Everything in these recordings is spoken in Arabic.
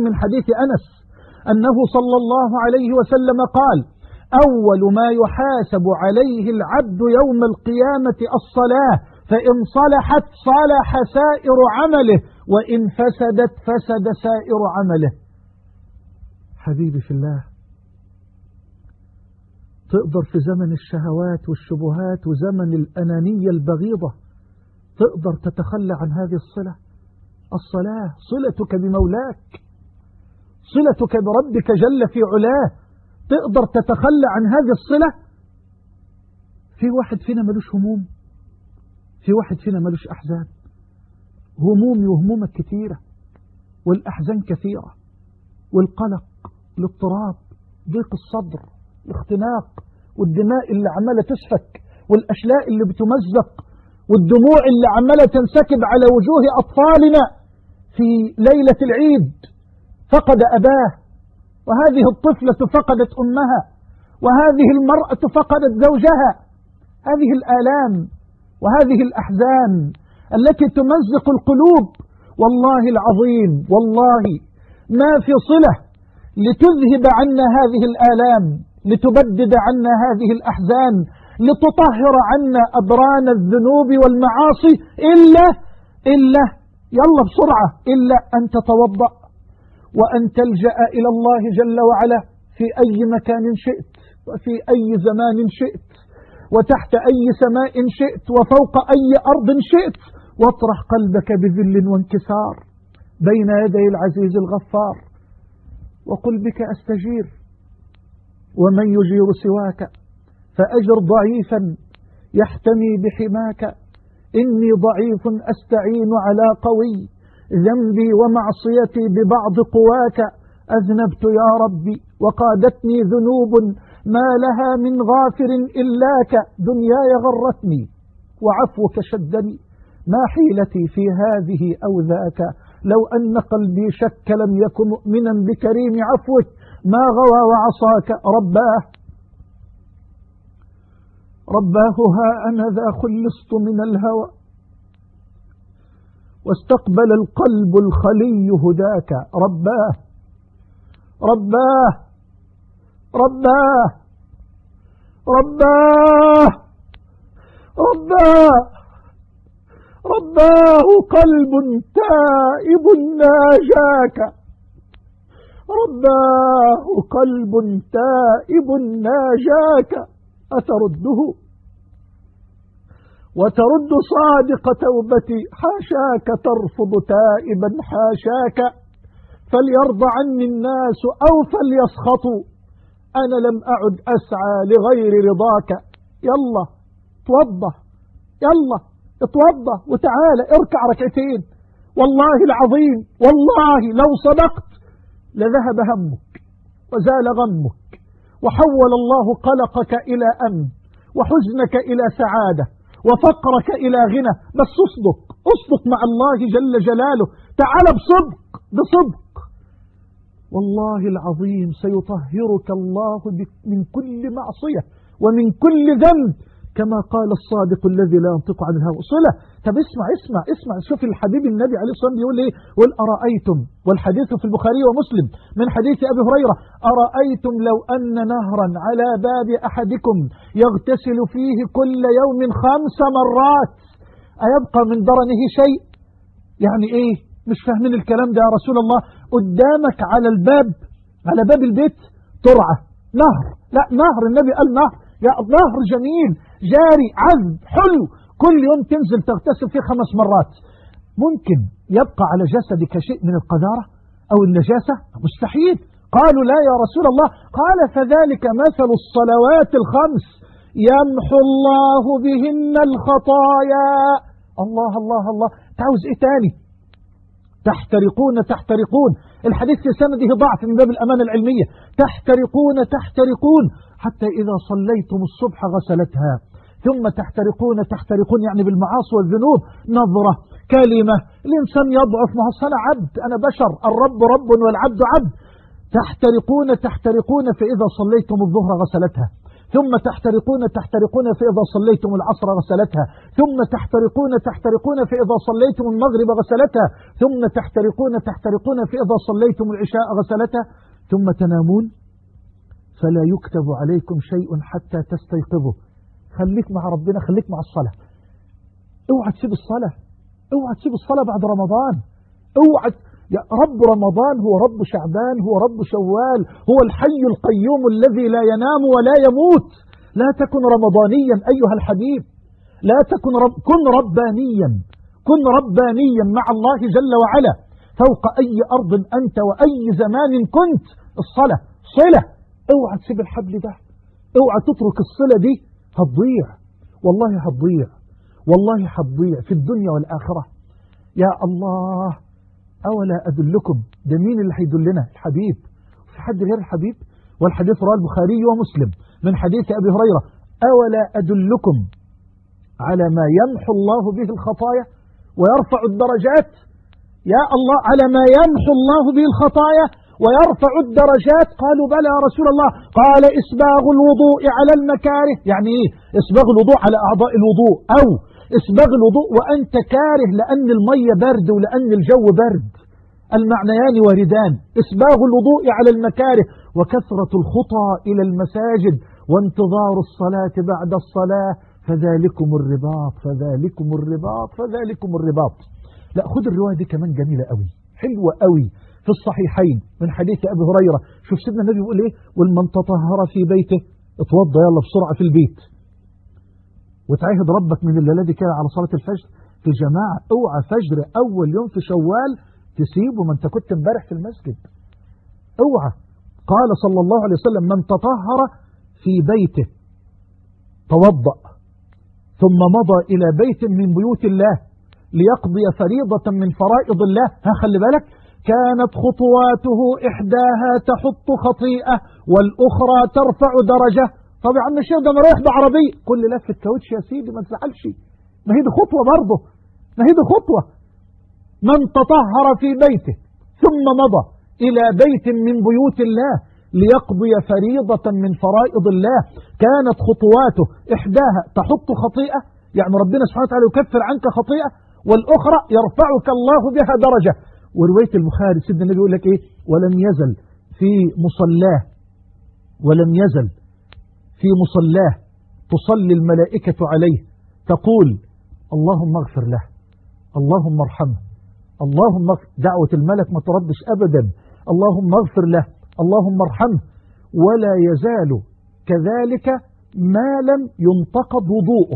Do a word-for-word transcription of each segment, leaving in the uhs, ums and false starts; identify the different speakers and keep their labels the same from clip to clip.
Speaker 1: من حديث أنس أنه صلى الله عليه وسلم قال: أول ما يحاسب عليه العبد يوم القيامة الصلاة، فإن صلحت صلح سائر عمله، وإن فسدت فسد سائر عمله. حبيبي في الله، تقدر في زمن الشهوات والشبهات وزمن الأنانية البغيضة تقدر تتخلى عن هذه الصلة؟ الصلاة صلتك بمولاك، صلتك بربك جل في علاه، تقدر تتخلى عن هذه الصلة؟ في واحد فينا ملوش هموم، في واحد فينا ملوش أحزان. همومي وهمومك كثيرة، والأحزان كثيرة، والقلق، الاضطراب، ضيق الصدر، الاختناق، والدماء اللي عمالة تسفك، والأشلاء اللي بتمزق، والدموع اللي عمالة تنسكب على وجوه أطفالنا في ليلة العيد. فقد أباه، وهذه الطفلة فقدت أمها، وهذه المرأة فقدت زوجها. هذه الآلام وهذه الأحزان التي تمزق القلوب، والله العظيم والله ما في صلة لتذهب عنا هذه الآلام، لتبدد عنا هذه الأحزان، لتطهر عنا أدران الذنوب والمعاصي، إلا إلا يلا بسرعة إلا أن تتوضأ وأن تلجأ إلى الله جل وعلا في أي مكان شئت، وفي أي زمان شئت، وتحت أي سماء شئت، وفوق أي أرض شئت، واطرح قلبك بذل وانكسار بين يدي العزيز الغفار، وقل بك أستجير ومن يجير سواك، فأجر ضعيفا يحتمي بحماك، إني ضعيف أستعين على قوي، ذنبي ومعصيتي ببعض قواك، أذنبت يا ربي وقادتني ذنوب ما لها من غافر إلاك، دنياي غرتني وعفوك شدني، ما حيلتي في هذه أو ذاك، لو أن قلبي شك لم يكن مؤمنا بكريم عفوك، ما غوى وعصاك رباه رباه ها أنا ذا خلصت من الهوى، واستقبل القلب الخلي هداك، رباه رباه رباه رباه رباه رباه قلب تائب ناجاك، رباه قلب تائب ناجاك، أترده وترد صادق توبتي، حاشاك ترفض تائبا حاشاك، فليرضى عني الناس أو فليسخطوا، أنا لم أعد أسعى لغير رضاك. يلا توضى، يلا اتوضى وتعالى اركع ركعتين، والله العظيم والله لو صدقت لذهب همك وزال غمك، وحول الله قلقك إلى أمن، وحزنك إلى سعادة، وفقرك إلى غنى. بس اصدق اصدق مع الله جل جلاله، تعال بصدق بصدق، والله العظيم سيطهرك الله من كل معصية ومن كل ذنب، كما قال الصادق الذي لا ينطق عن الهوى. صلة. طب اسمع اسمع اسمع شوف الحبيب النبي عليه الصلاة والسلام بيقول ايه: قل أرأيتم، والحديث في البخاري ومسلم من حديث أبي هريرة: أرأيتم لو أن نهرا على باب أحدكم يغتسل فيه كل يوم خمس مرات أيبقى من درنه شيء؟ يعني ايه؟ مش فاهمين الكلام ده يا رسول الله. قدامك على الباب، على باب البيت ترعى نهر، لا نهر، النبي قال نهر، يا نهر جميل جاري عذب حلو، كل يوم تنزل تغتسل فيه خمس مرات. ممكن يبقى على جسدك شيء من القذارة أو النجاسة؟ مستحيل. قالوا لا يا رسول الله. قال: فذلك مثل الصلوات الخمس يمحو الله بهن الخطايا. الله الله الله، تعوز ايه تاني؟ تحترقون تحترقون، الحديث في سنده ضعف من باب الأمانة العلمية. تحترقون تحترقون حتى إذا صليتم الصبح غسلتها، ثم تحترقون تحترقون يعني بالمعاصي والذنوب، نظرة، كلمة، الإنسان يضعف، ما هو أنا عبد، أنا بشر، الرب رب والعبد عبد. تحترقون تحترقون فإذا صليتم الظهر غسلتها، ثم تحترقون تحترقون فإذا صليتم العصر غسلتها، ثم تحترقون تحترقون فإذا صليتم المغرب غسلتها، ثم تحترقون تحترقون فإذا صليتم العشاء غسلتها، ثم تنامون فلا يكتب عليكم شيء حتى تستيقظوا. خليك مع ربنا، خليك مع الصلاة. اوعى تسيب الصلاة، اوعى تسيب الصلاة بعد رمضان. اوعى يا رب رمضان هو رب شعبان، هو رب شوال، هو الحي القيوم الذي لا ينام ولا يموت. لا تكن رمضانيا أيها الحبيب، لا تكن رب كن ربانيا، كن ربانيا مع الله جل وعلا فوق أي أرض أنت وأي زمان كنت. الصلاة صلة، اوعى تسيب الحبل ده، اوعى تترك الصلة دي، هتضيع والله، هتضيع والله، هتضيع في الدنيا والآخرة. يا الله، أولا أدلكم، ده مين اللي هيدلنا؟ الحبيب، في حد غير الحبيب؟ والحديث رواه البخاري ومسلم من حديث أبي هريرة: أولا أدلكم على ما يمحو الله به الخطايا ويرفع الدرجات؟ يا الله، على ما يمحو الله به الخطايا ويرفع الدرجات. قالوا بلى يا رسول الله. قال: إسباغ الوضوء على المكاره. يعني إيه إسباغ الوضوء على أعضاء الوضوء؟ أو إسباغ الوضوء وأنت كاره لأن المية برد ولأن الجو برد، المعنيان واردان. إسباغ الوضوء على المكاره، وكثرة الخطى إلى المساجد، وانتظار الصلاة بعد الصلاة، فذلكم الرباط فذلكم الرباط فذلكم الرباط. لا، خد الرواية دي كمان جميلة قوي، حلوة قوي، في الصحيحين من حديث أبي هريرة. شوف سيدنا النبي يقول إيه: والمن تطهر في بيته، اتوضى يلا بسرعة في البيت، وتعهد ربك من الليلة دي كده على صلاة الفجر في جماعة. اوعى فجر أول يوم في شوال تسيبه، ما انت كنت امبارح في المسجد. اوعى. قال صلى الله عليه وسلم: من تطهر في بيته توضأ ثم مضى إلى بيت من بيوت الله ليقضي فريضة من فرائض الله، ها خلي بالك، كانت خطواته إحداها تحط خطيئة والأخرى ترفع درجة. طب يا عم الشيخ ده انا رايح بعربية، كل لفة كاوتش يا سيدي ما تزعلش، ما هي دي خطوة برضه، ما هي دي خطوة. من تطهر في بيته ثم مضى إلى بيت من بيوت الله ليقضي فريضة من فرائض الله كانت خطواته إحداها تحط خطيئة، يعني ربنا سبحانه وتعالى يكفر عنك خطيئة، والأخرى يرفعك الله بها درجة. ورواية البخاري سيدنا النبي يقول لك إيه: ولم يزل في مصلاه ولم يزل في مصلاه تصلي الملائكة عليه تقول: اللهم اغفر له، اللهم ارحمه، اللهم اغفر. دعوة الملك ما تردش أبدا، اللهم اغفر له، اللهم ارحمه. ولا يزال كذلك ما لم ينتقض وضوءه.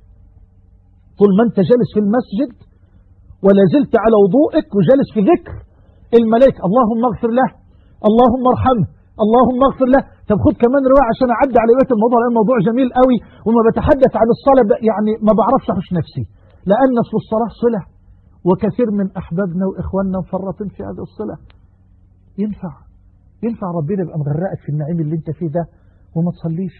Speaker 1: طول ما انت جالس في المسجد ولا زلت على وضوءك وجالس في ذكر الملائكة: اللهم اغفر له، اللهم ارحمه، اللهم اغفر له. طب خد كمان رواية عشان أعدي على بيت الموضوع، لأن الموضوع جميل قوي، وما بتحدث عن الصلاة يعني ما بعرفش أحش نفسي، لأن في الصلاة صلة، وكثير من أحبابنا وإخواننا مفرطين في هذه الصلة. ينفع ينفع ربنا يبقى مغرقك في النعيم اللي انت فيه ده وما تصليش؟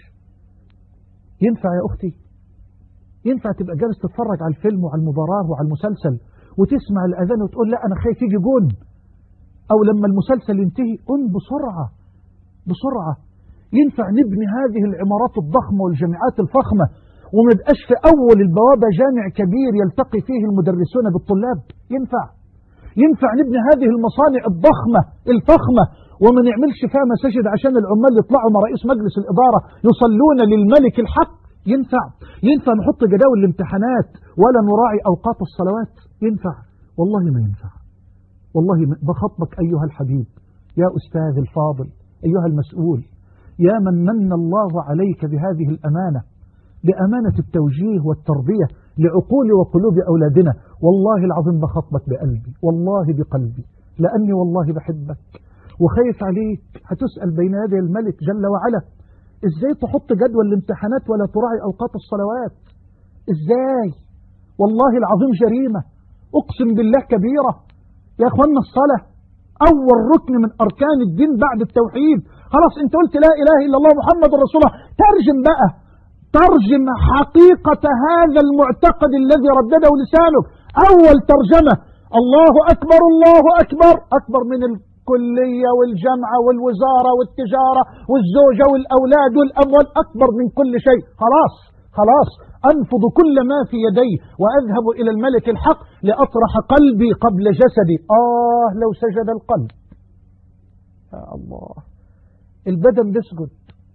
Speaker 1: ينفع يا أختي؟ ينفع تبقى جالس تتفرج على الفيلم وعلى المباراة وعلى المسلسل وتسمع الأذان وتقول لا أنا خايف يجي جون، أو لما المسلسل ينتهي قم بسرعة بسرعة؟ ينفع نبني هذه العمارات الضخمة والجامعات الفخمة وما يبقاش في أول البوابة جامع كبير يلتقي فيه المدرسون بالطلاب؟ ينفع ينفع نبني هذه المصانع الضخمة الفخمة وما نعملش فيها مساجد عشان العمال يطلعوا مع رئيس مجلس الإدارة يصلون للملك الحق؟ ينفع ينفع نحط جداول الامتحانات ولا نراعي أوقات الصلوات؟ ينفع؟ والله ما ينفع، والله ما. بخطبك أيها الحبيب، يا أستاذ الفاضل، أيها المسؤول، يا من من الله عليك بهذه الأمانة، بأمانة التوجيه والتربية لعقول وقلوب أولادنا. والله العظيم بخطبك بقلبي، والله بقلبي، لأني والله بحبك وخايف عليك. هتسأل بين يدي الملك جل وعلا: إزاي تحط جدول الامتحانات ولا تراعي أوقات الصلوات؟ إزاي؟ والله العظيم جريمة، أقسم بالله كبيرة. يا أخوانا الصلاة أول ركن من أركان الدين بعد التوحيد. خلاص أنت قلت لا إله إلا الله محمد رسول الله، ترجم بقى، ترجم حقيقة هذا المعتقد الذي ردده لسانك. أول ترجمة: الله أكبر، الله أكبر، أكبر من والكلية والجامعة والوزارة والتجارة والزوجة والأولاد والأموال أكبر من كل شيء. خلاص خلاص أنفض كل ما في يدي وأذهب إلى الملك الحق لأطرح قلبي قبل جسدي. آه لو سجد القلب. يا الله، البدن بيسجد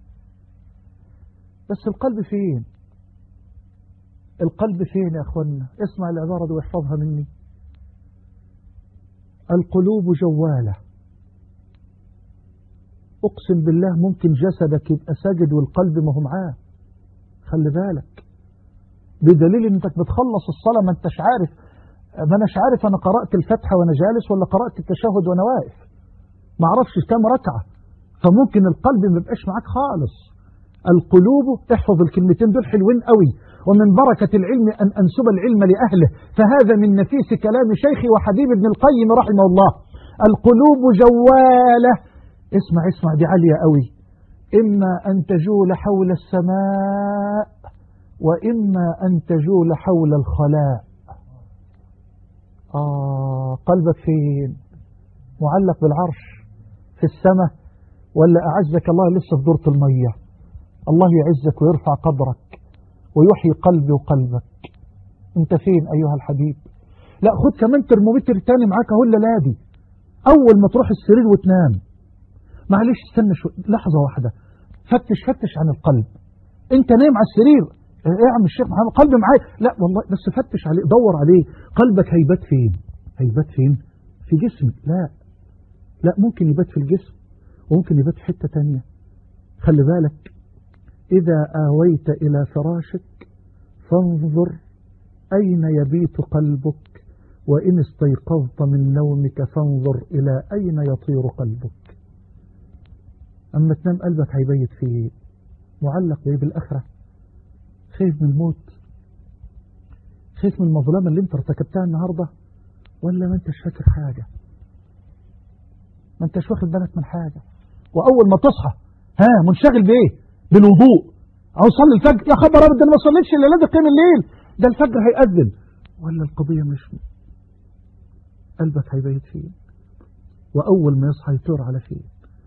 Speaker 1: بس القلب فين؟ القلب فين يا أخوانا؟ اسمع العبارة دي واحفظها مني. القلوب جوالة. أقسم بالله ممكن جسدك يبقى ساجد والقلب ما هو معاه. خلي بالك، بدليل انك بتخلص الصلاة ما انتش عارف، ما اناش عارف انا قرأت الفتحة وانا جالس ولا قرأت التشهد وانا واقف، ما اعرفش كام ركعة، فممكن القلب ما يبقاش معاك خالص. القلوب، احفظ الكلمتين دول حلوين قوي. ومن بركة العلم أن أنسب العلم لأهله، فهذا من نفيس كلام شيخي وحبيب ابن القيم رحمه الله. القلوب جوالة. اسمع اسمع دي عالية قوي. إما أن تجول حول السماء وإما أن تجول حول الخلاء. آه قلبك فين؟ معلق بالعرش في السماء ولا أعزك الله لسه في دورة المية؟ الله يعزك ويرفع قدرك ويحيي قلبي وقلبك. انت فين أيها الحبيب؟ لا خد كمان ترمومتر تاني معاك اهو الليلة دي. أول ما تروح السرير وتنام معلش استنى شو لحظة واحدة، فتش فتش عن القلب. انت نايم على السرير، ايه يا عم الشيخ محمد قلبي معايا؟ لا والله، بس فتش عليه، دور عليه. قلبك هيبات فين؟ هيبات فين؟ في جسمك؟ لا لا، ممكن يبات في الجسم وممكن يبات في حتة تانية. خلي بالك، إذا آويت إلى فراشك فانظر أين يبيت قلبك، وإن استيقظت من نومك فانظر إلى أين يطير قلبك. أما تنام قلبك هيبيت فيه معلق بيه بالآخرة. خايف من الموت؟ خايف من المظلمة اللي انت ارتكبتها النهاردة؟ ولا ما انتش فاكر حاجة؟ ما انتش واخد بالك من حاجة؟ وأول ما تصحى ها منشغل بإيه؟ بالوضوء، أو صلي الفجر. يا خبر أبدا أنا ما صليتش إلا لازم قيم الليل، ده الفجر هيأذن. ولا القضية مش قلبك هيبيت فيه، وأول ما يصحى يطير على فيه.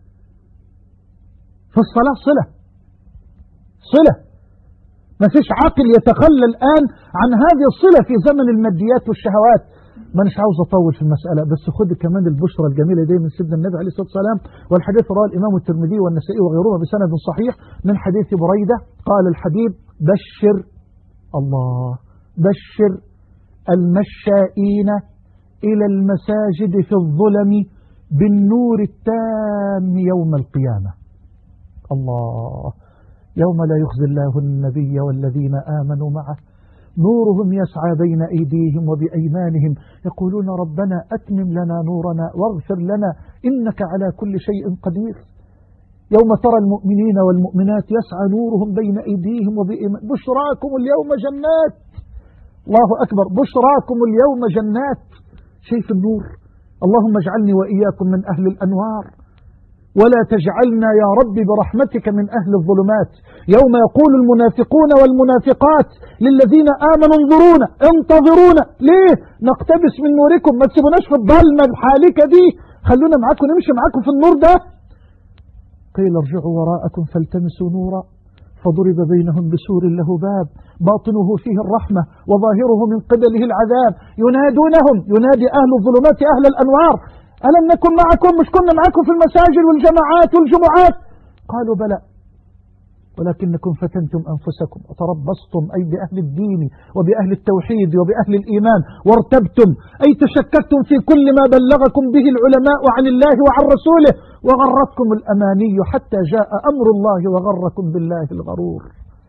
Speaker 1: فالصلاة صلة صلة. ما فيش عاقل يتخلى الآن عن هذه الصلة في زمن الماديات والشهوات. ما نش عاوز أطول في المسألة، بس خد كمان البشرة الجميلة دي من سيدنا النبي عليه الصلاة والسلام. والحديث رواه الإمام الترمذي والنسائي وغيرهما بسند صحيح من حديث بريدة قال الحبيب: بشر الله بشر المشائين إلى المساجد في الظلم بالنور التام يوم القيامة. الله، يوم لا يخزي الله النبي والذين آمنوا معه نورهم يسعى بين أيديهم وبأيمانهم يقولون ربنا أتمم لنا نورنا واغفر لنا إنك على كل شيء قدير. يوم ترى المؤمنين والمؤمنات يسعى نورهم بين أيديهم وبأيمانهم بشراكم اليوم جنات. الله أكبر، بشراكم اليوم جنات. شايف النور؟ اللهم اجعلني وإياكم من أهل الأنوار، ولا تجعلنا يا رب برحمتك من أهل الظلمات. يوم يقول المنافقون والمنافقات للذين آمنوا انظرونا انتظرونا، ليه؟ نقتبس من نوركم، ما تسيبوناش في الظلمة الحالكة دي، خلونا معاكم نمشي معاكم في النور ده. قيل ارجعوا وراءكم فالتمسوا نورا فضرب بينهم بسور له باب باطنه فيه الرحمة وظاهره من قبله العذاب ينادونهم، ينادي أهل الظلمات أهل الأنوار: ألم نكن معكم؟ مش كنا معكم في المساجد والجماعات والجمعات؟ قالوا بلى ولكنكم فتنتم أنفسكم وتربصتم، أي بأهل الدين وبأهل التوحيد وبأهل الإيمان، وارتبتم أي تشككتم في كل ما بلغكم به العلماء عن الله وعن رسوله، وغرتكم الأماني حتى جاء أمر الله وغركم بالله الغرور.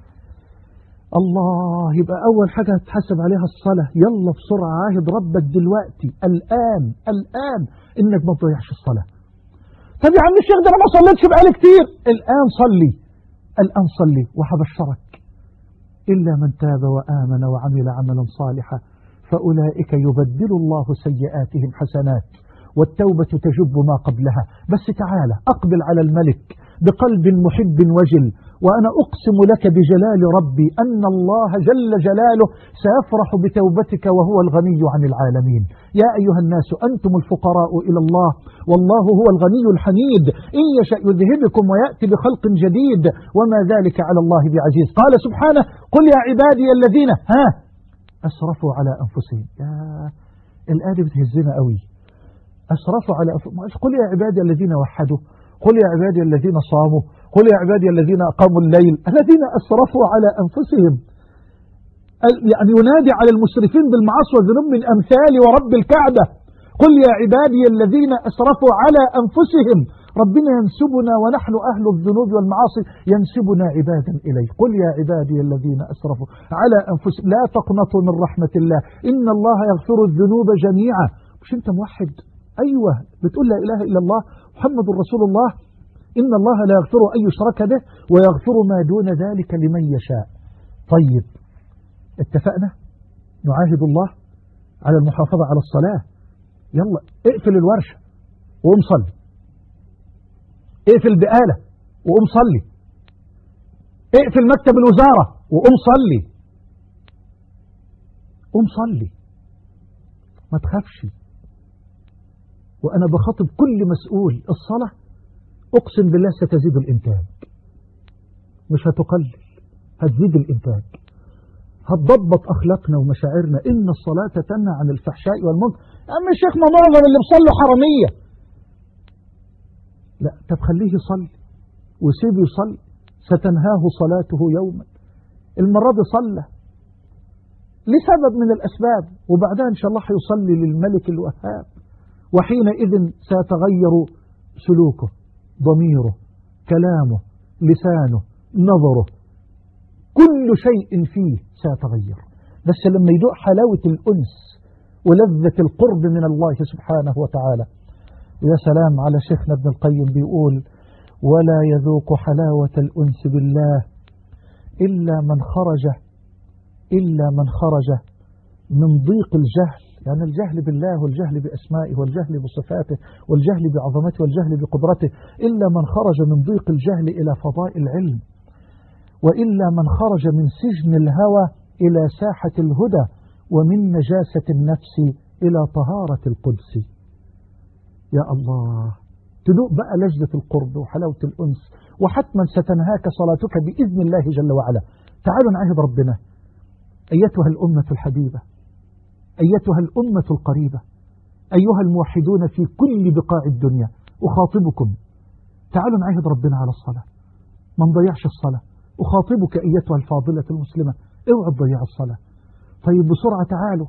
Speaker 1: الله، يبقى أول حاجة هتحسب عليها الصلاة. يلا بسرعة عاهد ربك دلوقتي الآن الآن إنك ما تضيعش الصلاة. طب يا عم الشيخ ده أنا ما صليتش بقالي كتير. الآن صلي، الآن صلي، وحبشرك إلا من تاب وآمن وعمل عملا صالحا فأولئك يبدل الله سيئاتهم حسنات والتوبة تجب ما قبلها. بس تعالى أقبل على الملك بقلب محب وجل. وأنا أقسم لك بجلال ربي أن الله جل جلاله سيفرح بتوبتك وهو الغني عن العالمين. يا أيها الناس أنتم الفقراء إلى الله والله هو الغني الحميد، إن يشأ يذهبكم ويأتي بخلق جديد وما ذلك على الله بعزيز. قال سبحانه قل يا عبادي الذين ها أسرفوا على أنفسهم. يا الآية بتهزنا قوي. أسرفوا على أنفسهم. قل يا عبادي الذين وحدوا، قل يا عبادي الذين صاموا، قل يا عبادي الذين أقاموا الليل، الذين أسرفوا على أنفسهم. يعني ينادي على المسرفين بالمعاصي والذنوب من أمثال ورب الكعبة. قل يا عبادي الذين أسرفوا على أنفسهم. ربنا ينسبنا ونحن أهل الذنوب والمعاصي ينسبنا عبادا إليه. قل يا عبادي الذين أسرفوا على أنفسهم لا تقنطوا من رحمة الله إن الله يغفر الذنوب جميعا. مش أنت موحد؟ أيوة بتقول لا إله إلا الله محمد رسول الله. إن الله لا يغفر أن يشرك به ويغفر ما دون ذلك لمن يشاء. طيب اتفقنا نعاهد الله على المحافظة على الصلاة. يلا اقفل الورشة وقوم صلي، اقفل بقالة وقوم صلي، اقفل مكتب الوزارة وقوم صلي. قوم صلي ما تخافش. وأنا بخاطب كل مسؤول الصلاة أقسم بالله ستزيد الإنتاج، مش هتقلل، هتزيد الإنتاج، هتضبط أخلاقنا ومشاعرنا. إن الصلاة تنهى عن الفحشاء والمنكر. أما الشيخ ما معظم اللي بيصلوا حرامية. لا، طب خليه يصلي وسيبه يصلي، ستنهاه صلاته يوما. المرة دي صلى لسبب من الأسباب وبعدها إن شاء الله هيصلي للملك الوهاب، وحينئذ سيتغير سلوكه، ضميره، كلامه، لسانه، نظره، كل شيء فيه سيتغير. بس لما يدوق حلاوة الأنس ولذة القرب من الله سبحانه وتعالى. يا سلام على شيخنا ابن القيم بيقول ولا يذوق حلاوة الأنس بالله إلا من خرج إلا من خرج من ضيق الجهل، يعني الجهل بالله والجهل بأسمائه والجهل بصفاته والجهل بعظمته والجهل بقدرته، إلا من خرج من ضيق الجهل إلى فضاء العلم، وإلا من خرج من سجن الهوى إلى ساحة الهدى، ومن نجاسة النفس إلى طهارة القدس. يا الله، تذوق بقى لذة القرب وحلاوة الأنس، وحتما ستنهاك صلاتك بإذن الله جل وعلا. تعالوا نعهد ربنا. أيتها الأمة الحبيبة، أيتها الأمة القريبة، أيها الموحدون في كل بقاع الدنيا، أخاطبكم تعالوا نعهد ربنا على الصلاة، ما نضيعش الصلاة. أخاطبك أيتها الفاضلة المسلمة، اوعى تضيع الصلاة. طيب بسرعة تعالوا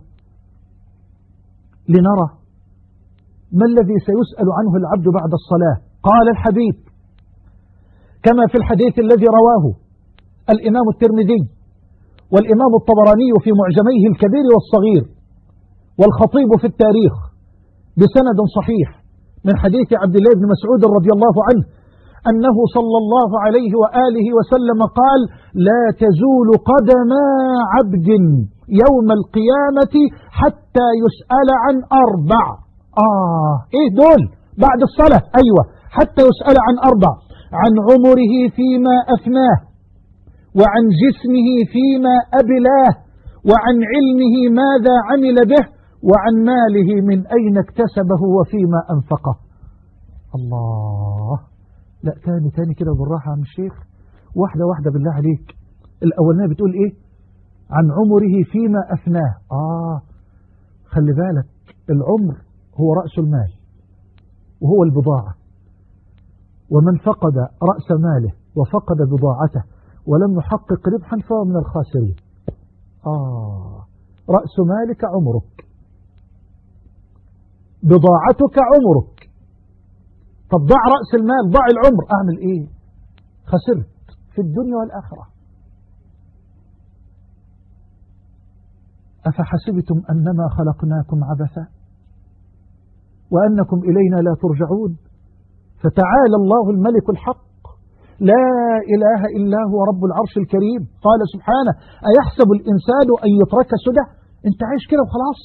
Speaker 1: لنرى ما الذي سيسأل عنه العبد بعد الصلاة. قال الحبيب كما في الحديث الذي رواه الإمام الترمذي والإمام الطبراني في معجميه الكبير والصغير والخطيب في التاريخ بسند صحيح من حديث عبد الله بن مسعود رضي الله عنه أنه صلى الله عليه وآله وسلم قال لا تزول قدم عبد يوم القيامة حتى يسأل عن أربع. آه إيه دول بعد الصلاة؟ أيوة، حتى يسأل عن أربع: عن عمره فيما أفناه، وعن جسمه فيما أبلاه، وعن علمه ماذا عمل به، وعن ماله من أين اكتسبه وفيما أنفقه. الله، لا تاني تاني كده بالراحة يا عم الشيخ، واحدة واحدة بالله عليك. الأولانية بتقول إيه؟ عن عمره فيما أفناه. آه خلي بالك، العمر هو رأس المال وهو البضاعة، ومن فقد رأس ماله وفقد بضاعته ولم يحقق ربحا فهو من الخاسرين. آه رأس مالك عمرك، بضاعتك عمرك. طب ضع رأس المال، ضع العمر، أعمل إيه؟ خسرت في الدنيا والآخرة. أفحسبتم أنما خلقناكم عبثا وأنكم إلينا لا ترجعون. فتعالى الله الملك الحق لا إله إلا هو رب العرش الكريم. قال سبحانه أيحسب الإنسان أن يترك سدى؟ أنت عايش كده وخلاص.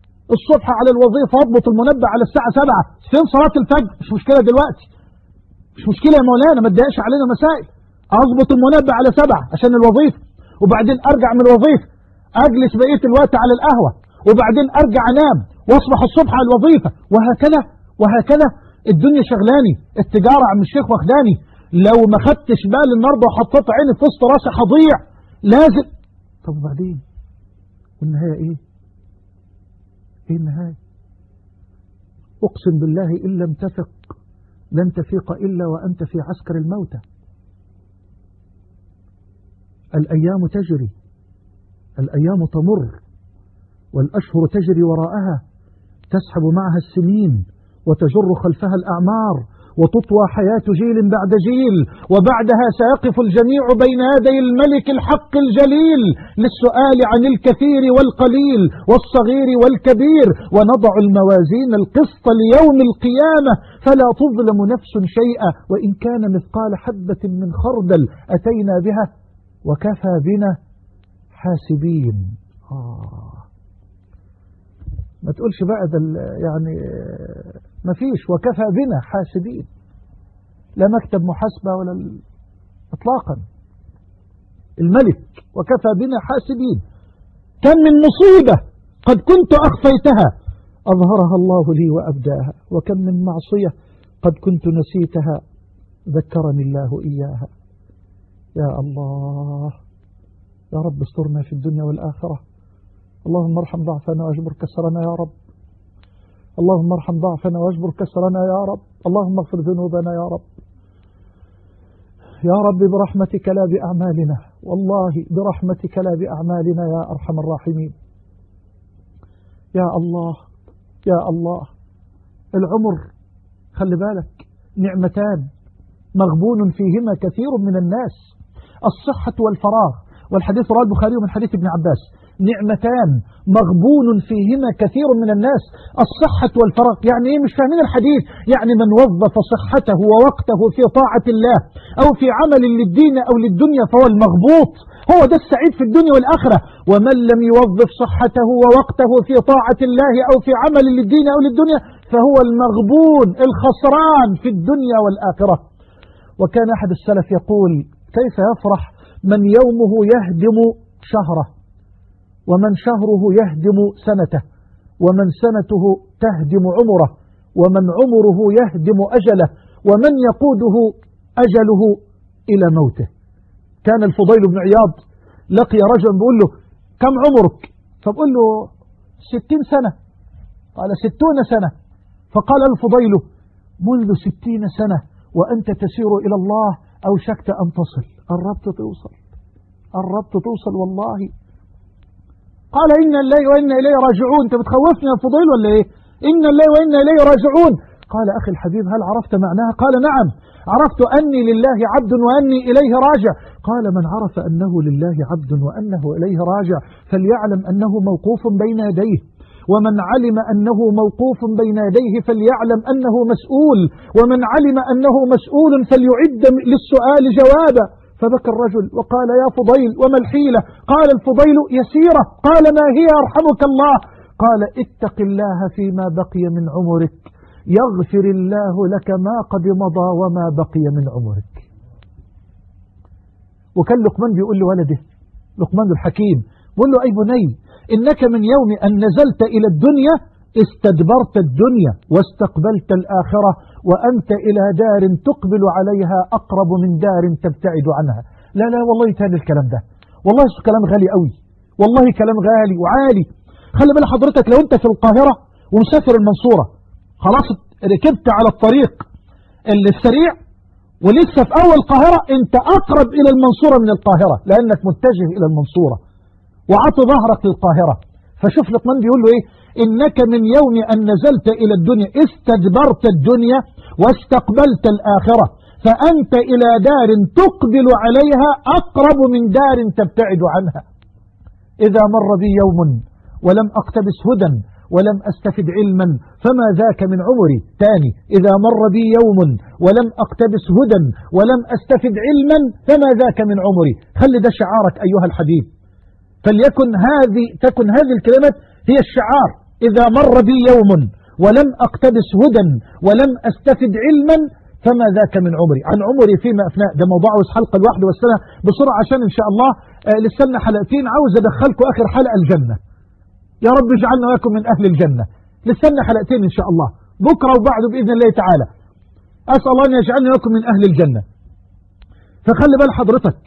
Speaker 1: الصبح على الوظيفة اضبط المنبه على الساعة سبعة، فين صلاة الفجر؟ مش مشكلة دلوقتي، مش مشكلة يا مولانا، ما تضايقش علينا مسائل. أضبط المنبه على سبعة عشان الوظيفة، وبعدين أرجع من الوظيفة أجلس بقية الوقت على القهوة، وبعدين أرجع أنام وأصبح الصبح على الوظيفة، وهكذا وهكذا. الدنيا شغلاني، التجارة عم الشيخ واخداني، لو ما خدتش بالي النهارده وحطيت عيني في وسط راسي هضيع لازم. طب وبعدين والنهاية إيه؟ إيه النهاية؟ أقسم بالله إن لم تفق لن تفيق إلا وأنت في عسكر الموتى. الأيام تجري، الأيام تمر، والأشهر تجري وراءها، تسحب معها السنين وتجر خلفها الأعمار، وتطوى حياة جيل بعد جيل، وبعدها سيقف الجميع بين يدي الملك الحق الجليل للسؤال عن الكثير والقليل والصغير والكبير، ونضع الموازين القسط ليوم القيامة فلا تظلم نفس شيئا وإن كان مثقال حبة من خردل أتينا بها وكفى بنا حاسبين. آه ما تقولش بقى ده يعني ما فيش وكفى بنا حاسبين، لا مكتب محاسبة ولا اطلاقا، الملك وكفى بنا حاسبين. كم من مصيبة قد كنت أخفيتها أظهرها الله لي وأبداها، وكم من معصية قد كنت نسيتها ذكرني الله إياها. يا الله يا رب استرنا في الدنيا والآخرة. اللهم ارحم ضعفنا واجبر كسرنا يا رب، اللهم ارحم ضعفنا واجبر كسرنا يا رب، اللهم اغفر ذنوبنا يا رب. يا رب برحمتك لا بأعمالنا، والله برحمتك لا بأعمالنا يا أرحم الراحمين. يا الله يا الله. العمر خلي بالك نعمتان مغبون فيهما كثير من الناس، الصحة والفراغ، والحديث رواه البخاري من حديث ابن عباس. نعمتان مغبون فيهما كثير من الناس، الصحة والفراغ. يعني ايه؟ مش فاهمين الحديث. يعني من وظف صحته ووقته في طاعة الله أو في عمل للدين أو للدنيا فهو المغبوط، هو ده السعيد في الدنيا والآخرة. ومن لم يوظف صحته ووقته في طاعة الله أو في عمل للدين أو للدنيا فهو المغبون الخسران في الدنيا والآخرة. وكان أحد السلف يقول: كيف يفرح من يومه يهدم شهره، ومن شهره يهدم سنته، ومن سنته تهدم عمره، ومن عمره يهدم أجله، ومن يقوده أجله إلى موته. كان الفضيل بن عياض لقي رجلا بيقول له: كم عمرك؟ فبقول له: ستين سنة. قال: ستون سنة. فقال الفضيل: منذ ستين سنة وأنت تسير إلى الله أوشكت أن تصل. قربت توصل، قربت توصل والله. قال: إن الله وإنا إليه راجعون. أنت بتخوفني يا فضيل ولا إيه؟ إن الله وإنا إليه راجعون. قال: أخي الحبيب هل عرفت معناها؟ قال: نعم عرفت أني لله عبد وأني إليه راجع. قال: من عرف أنه لله عبد وأنه إليه راجع فليعلم أنه موقوف بين يديه، ومن علم أنه موقوف بين يديه فليعلم أنه مسؤول، ومن علم أنه مسؤول فليعد للسؤال جوابا. فبكى الرجل وقال: يا فضيل وما الحيلة؟ قال الفضيل: يسيرة. قال: ما هي أرحمك الله؟ قال: اتق الله فيما بقي من عمرك يغفر الله لك ما قد مضى وما بقي من عمرك. وكان لقمان بيقول لولده، لقمان الحكيم، بيقول له: أي بني إنك من يوم أن نزلت إلى الدنيا استدبرت الدنيا واستقبلت الآخرة، وأنت إلى دار تقبل عليها أقرب من دار تبتعد عنها. لا لا والله تاني الكلام ده، والله كلام غالي قوي، والله كلام غالي وعالي. خلي بالك حضرتك لو أنت في القاهرة ومسافر المنصورة، خلاص ركبت على الطريق السريع ولسه في أول القاهرة، أنت أقرب إلى المنصورة من القاهرة لأنك متجه إلى المنصورة وعطي ظهرك للقاهرة. فشوف لقمان بيقول له إيه: إنك من يوم أن نزلت إلى الدنيا استدبرت الدنيا واستقبلت الآخرة، فأنت إلى دار تقبل عليها أقرب من دار تبتعد عنها. إذا مر بي يوم ولم أقتبس هدى ولم أستفد علما فما ذاك من عمري. تاني: إذا مر بي يوم ولم أقتبس هدى ولم أستفد علما فما ذاك من عمري. خلي ده شعارك أيها الحبيب، فليكن هذه تكن هذه الكلمات هي الشعار. إذا مر بي يوم ولم أقتبس هدى ولم أستفد علما فما ذاك من عمري، عن عمري فيما أفناه. ده موضوع عاوز حلقة لوحده، بس أنا بسرعة عشان إن شاء الله آه لسنا حلقتين، عاوز أدخلكم آخر حلقة الجنة. يا رب اجعلنا وياكم من أهل الجنة. لسنا حلقتين إن شاء الله، بكرة وبعده بإذن الله تعالى. أسأل الله أن يجعلنا وياكم من أهل الجنة. فخلي بال حضرتك،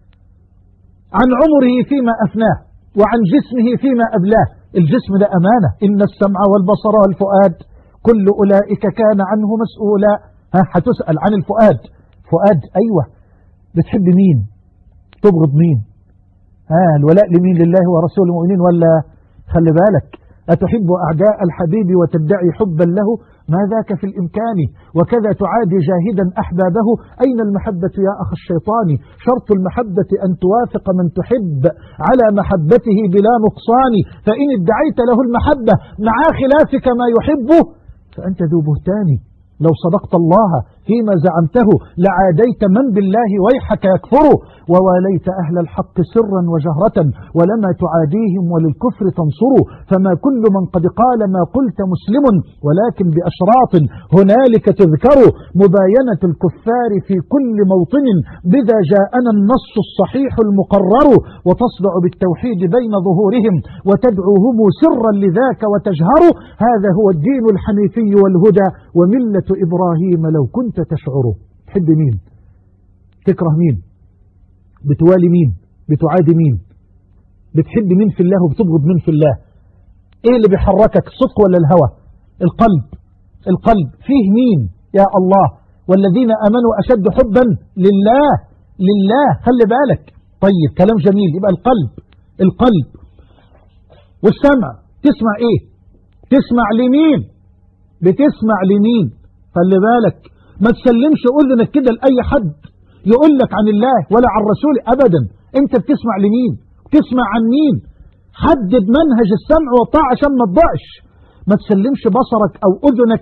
Speaker 1: عن عمره فيما أفناه وعن جسمه فيما أبلاه. الجسم ده أمانة، إن السمع والبصر والفؤاد كل أولئك كان عنه مسؤولا. ها هتسأل عن الفؤاد. فؤاد أيوة، بتحب مين؟ تبغض مين؟ ها الولاء لمين؟ لله ورسوله المؤمنين ولا؟ خلي بالك، أتحب أعداء الحبيب وتدعي حبا له؟ ما ذاك في الإمكان، وكذا تعادي جاهدا أحبابه. أين المحبة يا أخ الشيطان؟ شرط المحبة أن توافق من تحب على محبته بلا نقصان، فإن ادعيت له المحبة مع خلافك ما يحبه فأنت ذو بهتان. لو صدقت الله فيما زعمته لعاديت من بالله ويحك يكفر، وواليت أهل الحق سرا وجهرة ولما تعاديهم وللكفر تنصر. فما كل من قد قال ما قلت مسلم، ولكن بأشراط هنالك تذكر. مباينة الكفار في كل موطن بذا جاءنا النص الصحيح المقرر، وتصدع بالتوحيد بين ظهورهم وتدعوهم سرا لذاك وتجهر. هذا هو الدين الحنيفي والهدى وملة إبراهيم لو كنت تشعره. تحب مين؟ تكره مين؟ بتوالي مين؟ بتعادي مين؟ بتحب مين في الله وبتبغض مين في الله؟ ايه اللي بيحركك، الصدق ولا الهوى؟ القلب. القلب فيه مين؟ يا الله، والذين آمنوا أشد حبا لله. لله، خلي بالك. طيب كلام جميل. يبقى القلب. القلب والسمع. تسمع ايه؟ تسمع لمين؟ بتسمع لمين؟ خلي بالك، ما تسلمش أذنك كده لأي حد يقول لك عن الله ولا عن رسوله أبدا. أنت بتسمع لمين؟ بتسمع عن مين؟ حدد منهج السمع والطاعة عشان ما تضيعش. ما تسلمش بصرك أو أذنك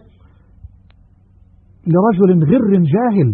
Speaker 1: لرجل غر جاهل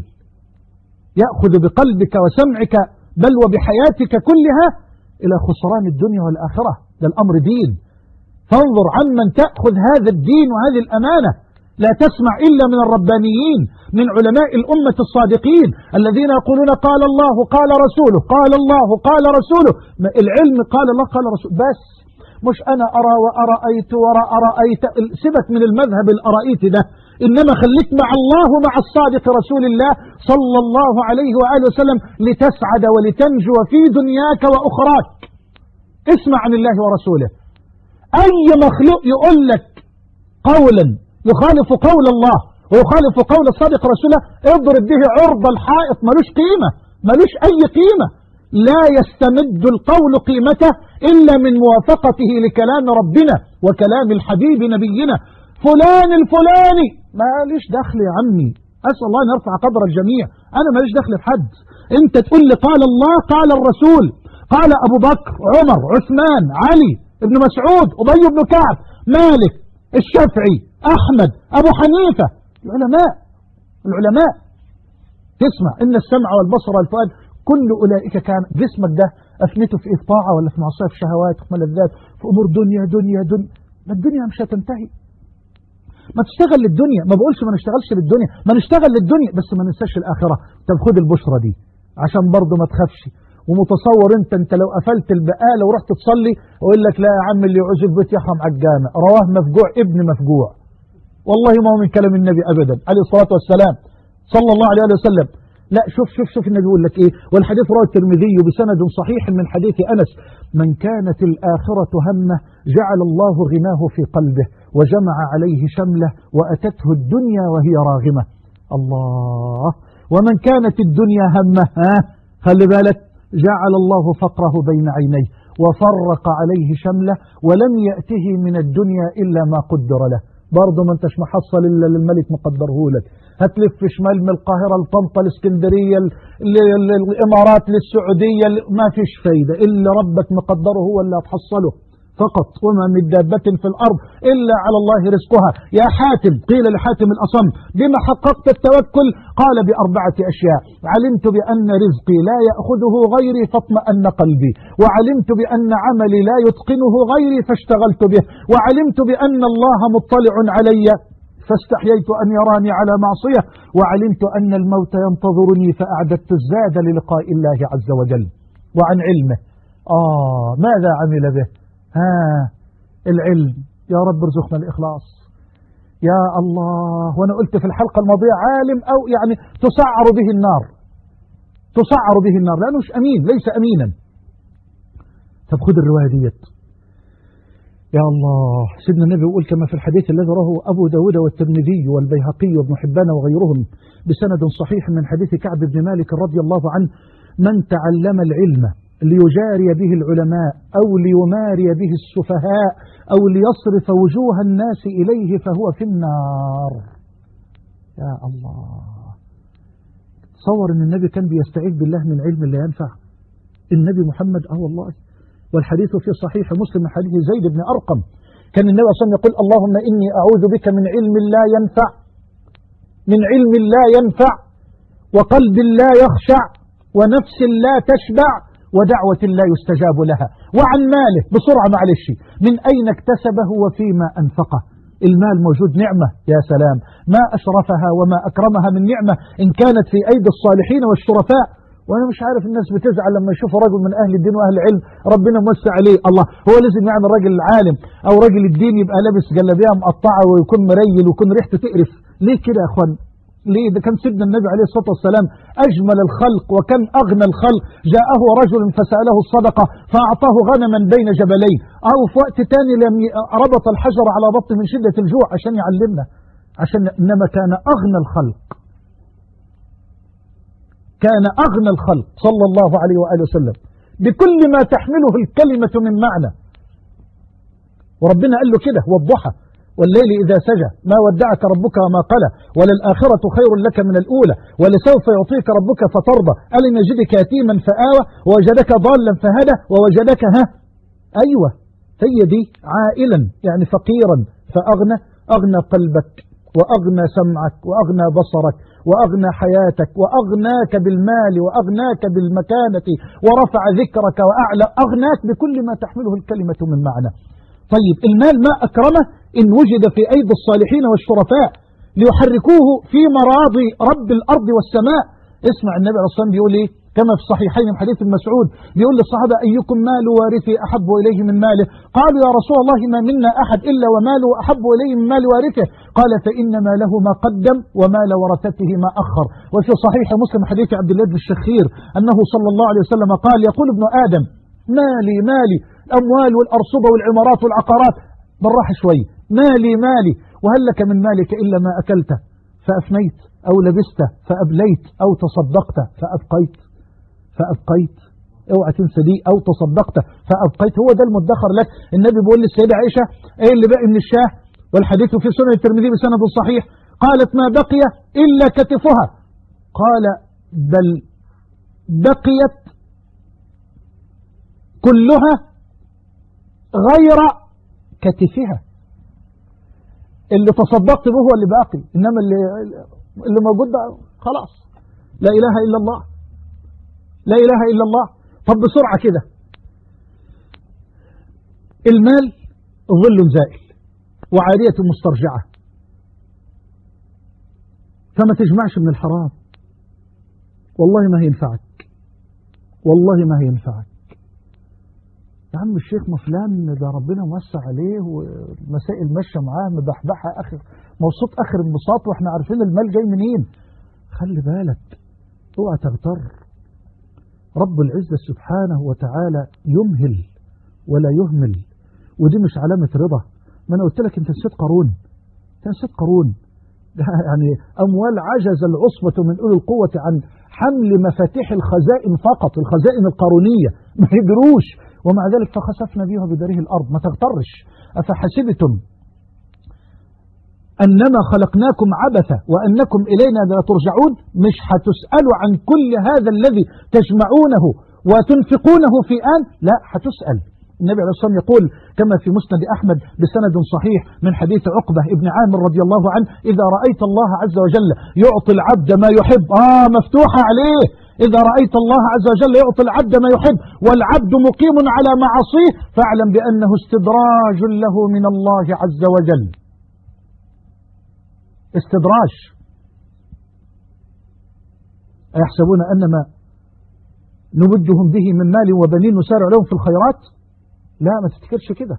Speaker 1: يأخذ بقلبك وسمعك بل وبحياتك كلها إلى خسران الدنيا والآخرة. ده الأمر دين، فانظر عمن تأخذ هذا الدين وهذه الأمانة. لا تسمع إلا من الربانيين، من علماء الأمة الصادقين الذين يقولون قال الله قال رسوله قال الله قال رسوله. العلم قال الله قال رسوله بس، مش أنا أرى وأرأيت وراء رأيت. سبك من المذهب الأرأيت ده، إنما خليك مع الله ومع الصادق رسول الله صلى الله عليه وآله وسلم لتسعد ولتنجو في دنياك وأخراك. اسمع عن الله ورسوله. أي مخلوق يقول لك قولا يخالف قول الله ويخالف قول الصادق رسوله اضرب به عرض الحائط، ملوش قيمة، ملوش أي قيمة. لا يستمد القول قيمته إلا من موافقته لكلام ربنا وكلام الحبيب نبينا. فلان الفلاني ماليش دخل يا عمي، أسأل الله أن يرفع قدر الجميع. أنا ماليش دخل بحد. أنت تقول لي قال الله قال الرسول قال أبو بكر عمر عثمان علي ابن مسعود أبي بن كعب مالك الشافعي أحمد أبو حنيفة. العلماء العلماء تسمع إن السمع والبصر والفؤاد كل أولئك كان. جسمك ده أفنته في طاعة ولا في معصية، في شهوات في ملذات، في أمور دنيا دنيا دنيا. ما الدنيا مش هتنتهي. ما تشتغل للدنيا، ما بقولش ما نشتغلش للدنيا، ما نشتغل للدنيا بس ما ننساش الآخرة. طب خد البشرة دي عشان برضه ما تخافش. ومتصور انت انت لو قفلت البقالة ورحت تصلي اقول لك لا يا عم اللي يعوز البيت يحرم على الجامع. رواه مفجوع ابن مفجوع، والله ما هو من كلام النبي ابدا عليه الصلاة والسلام صلى الله عليه وسلم. لا شوف شوف شوف النبي يقول لك ايه، والحديث رواه الترمذي بسند صحيح من حديث انس: من كانت الآخرة همه جعل الله غناه في قلبه وجمع عليه شمله وأتته الدنيا وهي راغمة. الله. ومن كانت الدنيا همه ها خلي بالك جعل الله فقره بين عينيه وفرق عليه شمله ولم يأته من الدنيا إلا ما قدر له. برضه ما انتش محصل إلا للملك مقدره لك. هتلف شمال من القاهرة لطنطا الاسكندرية الإمارات للسعودية، ما فيش فايدة إلا ربك مقدره هو اللي هتحصله فقط. وما من دابة في الأرض إلا على الله رزقها. يا حاتم، قيل لحاتم الأصم: بما حققت التوكل؟ قال: بأربعة أشياء: علمت بأن رزقي لا يأخذه غيري فاطمأن قلبي، وعلمت بأن عملي لا يتقنه غيري فاشتغلت به، وعلمت بأن الله مطلع علي فاستحييت أن يراني على معصية وعلمت أن الموت ينتظرني فأعددت الزاد للقاء الله عز وجل. وعن علمه، آه ماذا عمل به؟ ها العلم، يا رب ارزقنا الإخلاص يا الله. وأنا قلت في الحلقة الماضية عالم أو يعني تسعر به النار، تسعر به النار لأنه مش أمين، ليس أمينا. طب خذ الرواية ديت يا الله. سيدنا النبي يقول كما في الحديث الذي رواه أبو داود والترمذي والبيهقي وابن حبان وغيرهم بسند صحيح من حديث كعب بن مالك رضي الله عنه: من تعلم العلم ليجاري به العلماء أو ليماري به السفهاء أو ليصرف وجوه الناس إليه فهو في النار. يا الله، تصور أن النبي كان بيستعيذ بالله من علم لا ينفع. النبي محمد آه والله. والحديث في صحيح مسلم من حديث زيد بن أرقم كان النبي صلى الله عليه وسلم يقول: اللهم إني أعوذ بك من علم لا ينفع، من علم لا ينفع، وقلب لا يخشع، ونفس لا تشبع، ودعوة لا يستجاب لها. وعن ماله، بسرعة معلش، من أين اكتسبه وفيما أنفقه. المال موجود نعمة، يا سلام، ما أشرفها وما أكرمها من نعمة إن كانت في أيدي الصالحين والشرفاء. وأنا مش عارف الناس بتزعل لما يشوفوا رجل من أهل الدين وأهل العلم ربنا موسع عليه. الله، هو لازم يعمل راجل العالم أو راجل الدين يبقى لابس جلابيه مقطعة ويكون مريل ويكون ريحته تقرف؟ ليه كده يا أخوان؟ ليه؟ ده كان سيدنا النبي عليه الصلاة والسلام أجمل الخلق وكان أغنى الخلق. جاءه رجل فسأله الصدقة فأعطاه غنما بين جبلين، أو في وقت تاني لم ربط الحجر على بطنه من شدة الجوع عشان يعلمنا، عشان إنما كان أغنى الخلق، كان أغنى الخلق صلى الله عليه وآله وسلم بكل ما تحمله الكلمة من معنى. وربنا قال له كده: والضحى والليل إذا سجى ما ودعك ربك وما قلى وللآخرة خير لك من الأولى ولسوف يعطيك ربك فترضى ألم يجدك يتيما فآوى ووجدك ضالا فهدى ووجدك ها أيوة هي دي عائلا يعني فقيرا فأغنى، أغنى قلبك وأغنى سمعك وأغنى بصرك وأغنى حياتك وأغناك بالمال وأغناك بالمكانة ورفع ذكرك وأعلى، أغناك بكل ما تحمله الكلمة من معنى. طيب المال ما أكرمه إن وجد في أيدي الصالحين والشرفاء ليحركوه في مراضي رب الأرض والسماء. اسمع النبي عليه الصلاة والسلام بيقول إيه كما في الصحيحين من حديث مسعود، بيقول للصحابة: أيكم مال وارثي أحب إليه من ماله؟ قالوا: يا رسول الله ما منا أحد إلا وماله أحب إليه من مال وارثه. قال: فإنما له ما قدم ومال ورثته ما أخر. وفي صحيح مسلم حديث عبد الله بن الشخير أنه صلى الله عليه وسلم قال: يقول ابن آدم مالي مالي، الأموال والأرصبة والعمارات والعقارات، بالراحة شوي، مالي مالي، وهل لك من مالك إلا ما أكلته فأفنيت أو لبسته فأبليت أو تصدقت فأبقيت فأبقيت اوعى تنسى دي، أو تصدقت فأبقيت، هو ده المدخر لك. النبي بيقول للسيدة عائشة: ايه اللي باقي من الشاه؟ والحديث في سنن الترمذي بسند صحيح، قالت: ما بقي إلا كتفها. قال: بل بقيت كلها غير كتفها. اللي تصدقت به هو اللي باقي، إنما اللي, اللي موجود ده خلاص. لا إله إلا الله، لا إله إلا الله. طب بسرعة كده، المال ظل زائل وعارية مسترجعة، فما تجمعش من الحرام، والله ما هينفعك، والله ما هينفعك. يا عم الشيخ مفلان ده ربنا موسع عليه والمسائل ماشيه معاه مبحبحه اخر مبسوط اخر انبساط، واحنا عارفين المال جاي منين. خلي بالك، اوعى تغتر. رب العزة سبحانه وتعالى يمهل ولا يهمل، ودي مش علامة رضا. ما انا قلت لك انت نسيت قارون، انت نسيت قارون يعني أموال عجز العصبة من أولي القوة عن حمل مفاتيح الخزائن فقط، الخزائن القارونية ما يدروش، ومع ذلك فخسفنا بها بداره الأرض. ما تغترش. أفحسبتم أنما خلقناكم عبثا وأنكم إلينا لا ترجعون؟ مش هتسألوا عن كل هذا الذي تجمعونه وتنفقونه في آن، لا هتسأل. النبي عليه الصلاة والسلام يقول كما في مسند أحمد بسند صحيح من حديث عقبة ابن عامر رضي الله عنه: إذا رأيت الله عز وجل يعطي العبد ما يحب، آه مفتوحة عليه، إذا رأيت الله عز وجل يعطي العبد ما يحب والعبد مقيم على معصيه فاعلم بأنه استدراج له من الله عز وجل. استدراج. أيحسبون أنما نمدهم به من مال وبنين نسارع لهم في الخيرات؟ لا، ما تفتكرش كده،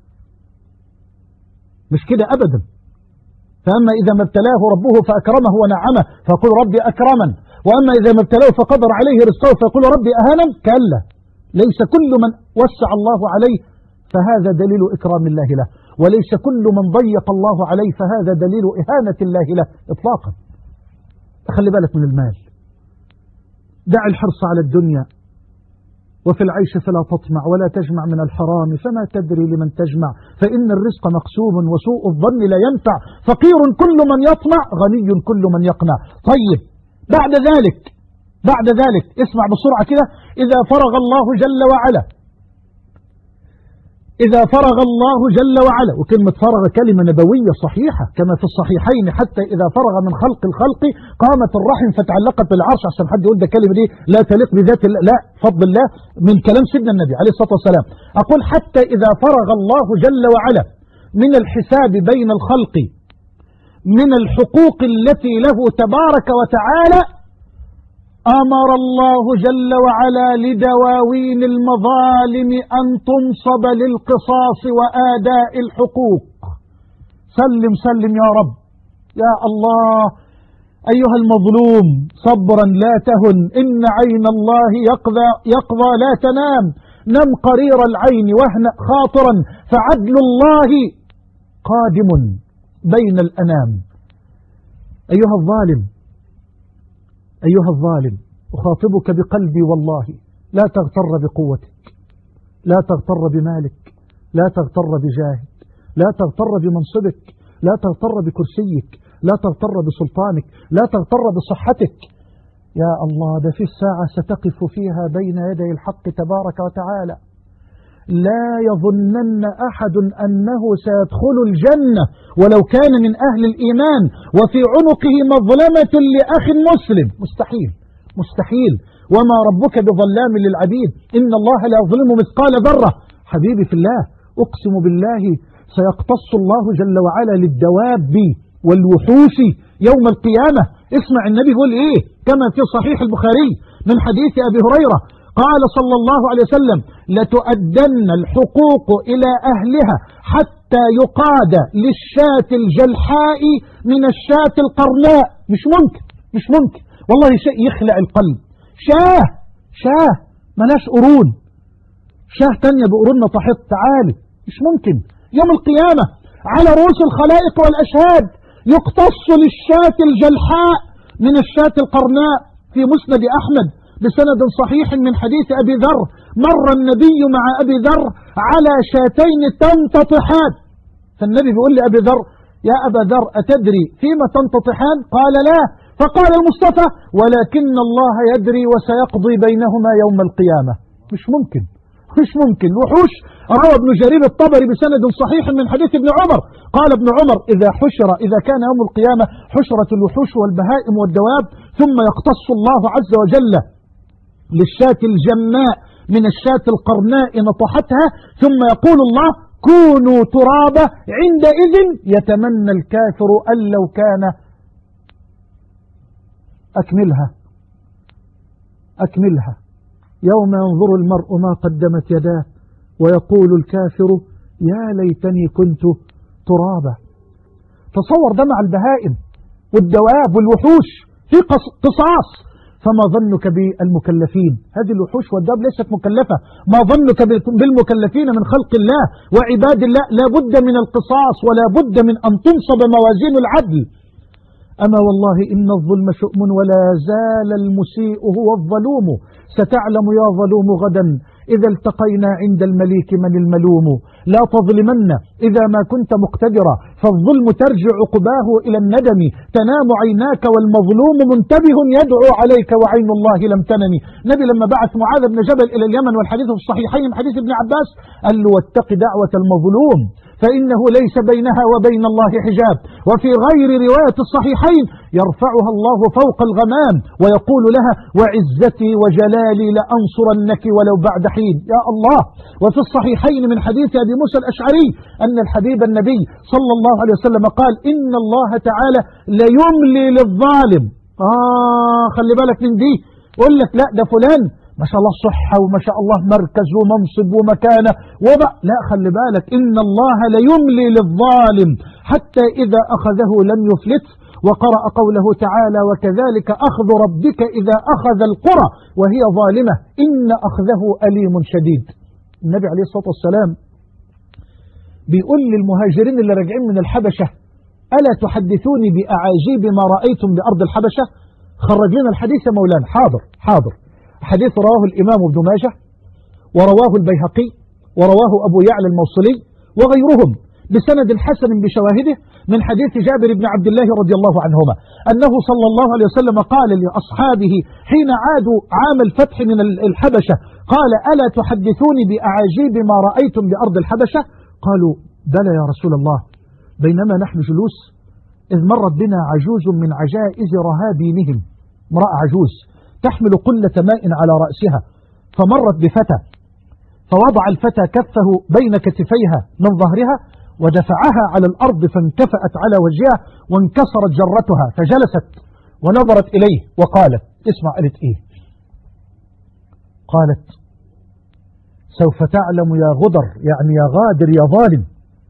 Speaker 1: مش كده أبدا. فأما إذا ما ابتلاه ربه فأكرمه ونعمه فيقول ربي أكرمن، وأما إذا ما ابتلاه فقدر عليه رزقه فيقول ربي أهانن. كلا، ليس كل من وسع الله عليه فهذا دليل إكرام الله له، وليس كل من ضيق الله عليه فهذا دليل إهانة الله له إطلاقا. خلي بالك من المال، دع الحرص على الدنيا، وفي العيش فلا تطمع ولا تجمع من الحرام فما تدري لمن تجمع، فإن الرزق مقسوم وسوء الظن لا ينفع، فقير كل من يطمع غني كل من يقنع. طيب بعد ذلك بعد ذلك اسمع بسرعة كده، إذا فرغ الله جل وعلا إذا فرغ الله جل وعلا، وكلمة فرغ كلمة نبوية صحيحة كما في الصحيحين، حتى إذا فرغ من خلق الخلق قامت الرحم فتعلقت بالعرش، عشان حد يقول ده كلمة دي لا تليق بذات الله، لا، فضل الله من كلام سيدنا النبي عليه الصلاة والسلام. أقول حتى إذا فرغ الله جل وعلا من الحساب بين الخلق من الحقوق التي له تبارك وتعالى، أمر الله جل وعلا لدواوين المظالم أن تنصب للقصاص وآداء الحقوق. سلم سلم يا رب يا الله. أيها المظلوم صبرا لا تهن، إن عين الله يقضى, يقضى لا تنام، نم قرير العين واهنأ خاطرا، فعدل الله قادم بين الأنام. أيها الظالم أيها الظالم أخاطبك بقلبي والله، لا تغتر بقوتك، لا تغتر بمالك، لا تغتر بجاهك، لا تغتر بمنصبك، لا تغتر بكرسيك، لا تغتر بسلطانك، لا تغتر بصحتك. يا الله، ده في الساعة ستقف فيها بين يدي الحق تبارك وتعالى، لا يظنن أحد أنه سيدخل الجنة ولو كان من أهل الإيمان وفي عنقه مظلمة لأخ مسلم. مستحيل مستحيل. وما ربك بظلام للعبيد، إن الله لا يظلم مثقال ذرة. حبيبي في الله، أقسم بالله سيقتص الله جل وعلا للدواب والوحوش يوم القيامة. اسمع النبي يقول إيه كما في صحيح البخاري من حديث أبي هريرة، قال صلى الله عليه وسلم: لتؤدن الحقوق إلى أهلها حتى يقاد للشاة الجلحاء من الشاة القرناء. مش ممكن مش ممكن والله، شيء يخلع القلب. شاه شاه ملاش قرون، شاه تانية بقرون طحط. تعالي، مش ممكن. يوم القيامة على رؤوس الخلائق والأشهاد يقتص للشاة الجلحاء من الشاة القرناء. في مسند أحمد بسند صحيح من حديث أبي ذر، مر النبي مع أبي ذر على شاتين تنتطحان، فالنبي بيقول لأبي ذر: يا أبا ذر أتدري فيما تنتطحان؟ قال: لا. فقال المصطفى: ولكن الله يدري وسيقضي بينهما يوم القيامة. مش ممكن مش ممكن. وحوش. روى ابن جرير الطبري بسند صحيح من حديث ابن عمر، قال ابن عمر: إذا حشر إذا كان يوم القيامة حشرت الوحوش والبهائم والدواب، ثم يقتص الله عز وجل للشاة الجماء من الشاة القرناء نطحتها، ثم يقول الله: كونوا ترابا. عندئذ يتمنى الكافر أن لو كان. أكملها أكملها يوم ينظر المرء ما قدمت يداه ويقول الكافر: يا ليتني كنت ترابا. تصور ده مع البهائم والدواب والوحوش في قصاص، فما ظنك بالمكلفين؟ هذه الوحوش والدواب ليست مكلفة، ما ظنك بالمكلفين من خلق الله وعباد الله؟ لا بد من القصاص ولا بد من أن تنصب موازين العدل. أما والله إن الظلم شؤم ولا زال المسيء هو الظلوم، ستعلم يا ظلوم غدا إذا التقينا عند المليك من الملوم. لا تظلمن إذا ما كنت مقتدرا، فالظلم ترجع عقباه إلى الندم. تنام عيناك والمظلوم منتبه يدعو عليك وعين الله لم تنم. نبي لما بعث معاذ بن جبل إلى اليمن، والحديث في الصحيحين من حديث ابن عباس، قال له: واتق دعوة المظلوم فإنه ليس بينها وبين الله حجاب. وفي غير رواية الصحيحين يرفعها الله فوق الغمام ويقول لها وعزتي وجلالي لأنصرنك ولو بعد حين. يا الله. وفي الصحيحين من حديث أبي موسى الأشعري أن الحبيب النبي صلى الله عليه وسلم قال إن الله تعالى ليملي للظالم. آه خلي بالك من دي. يقول لك لا ده فلان ما شاء الله صحة وما شاء الله مركز ومنصب ومكانة وبقى لا خلي بالك إن الله ليملي للظالم حتى إذا أخذه لم يفلت. وقرأ قوله تعالى وكذلك أخذ ربك إذا أخذ القرى وهي ظالمة إن أخذه أليم شديد. النبي عليه الصلاة والسلام بيقول للمهاجرين اللي راجعين من الحبشة ألا تحدثوني بأعاجيب ما رأيتم بأرض الحبشة؟ خرج لنا الحديث يا مولانا. حاضر حاضر. حديث رواه الإمام ابن ماجه ورواه البيهقي ورواه أبو يعلى الموصلي وغيرهم بسند حسن بشواهده من حديث جابر بن عبد الله رضي الله عنهما أنه صلى الله عليه وسلم قال لأصحابه حين عادوا عام الفتح من الحبشة قال ألا تحدثوني بأعاجيب ما رأيتم بأرض الحبشة؟ قالوا بلى يا رسول الله. بينما نحن جلوس إذ مرت بنا عجوز من عجائز رهابينهم، امرأة عجوز تحمل قلة ماء على رأسها، فمرت بفتى فوضع الفتى كفه بين كتفيها من ظهرها ودفعها على الأرض فانكفأت على وجهها وانكسرت جرتها، فجلست ونظرت إليه وقالت اسمع قالت إيه؟ قالت سوف تعلم يا غدر، يعني يا غادر يا ظالم،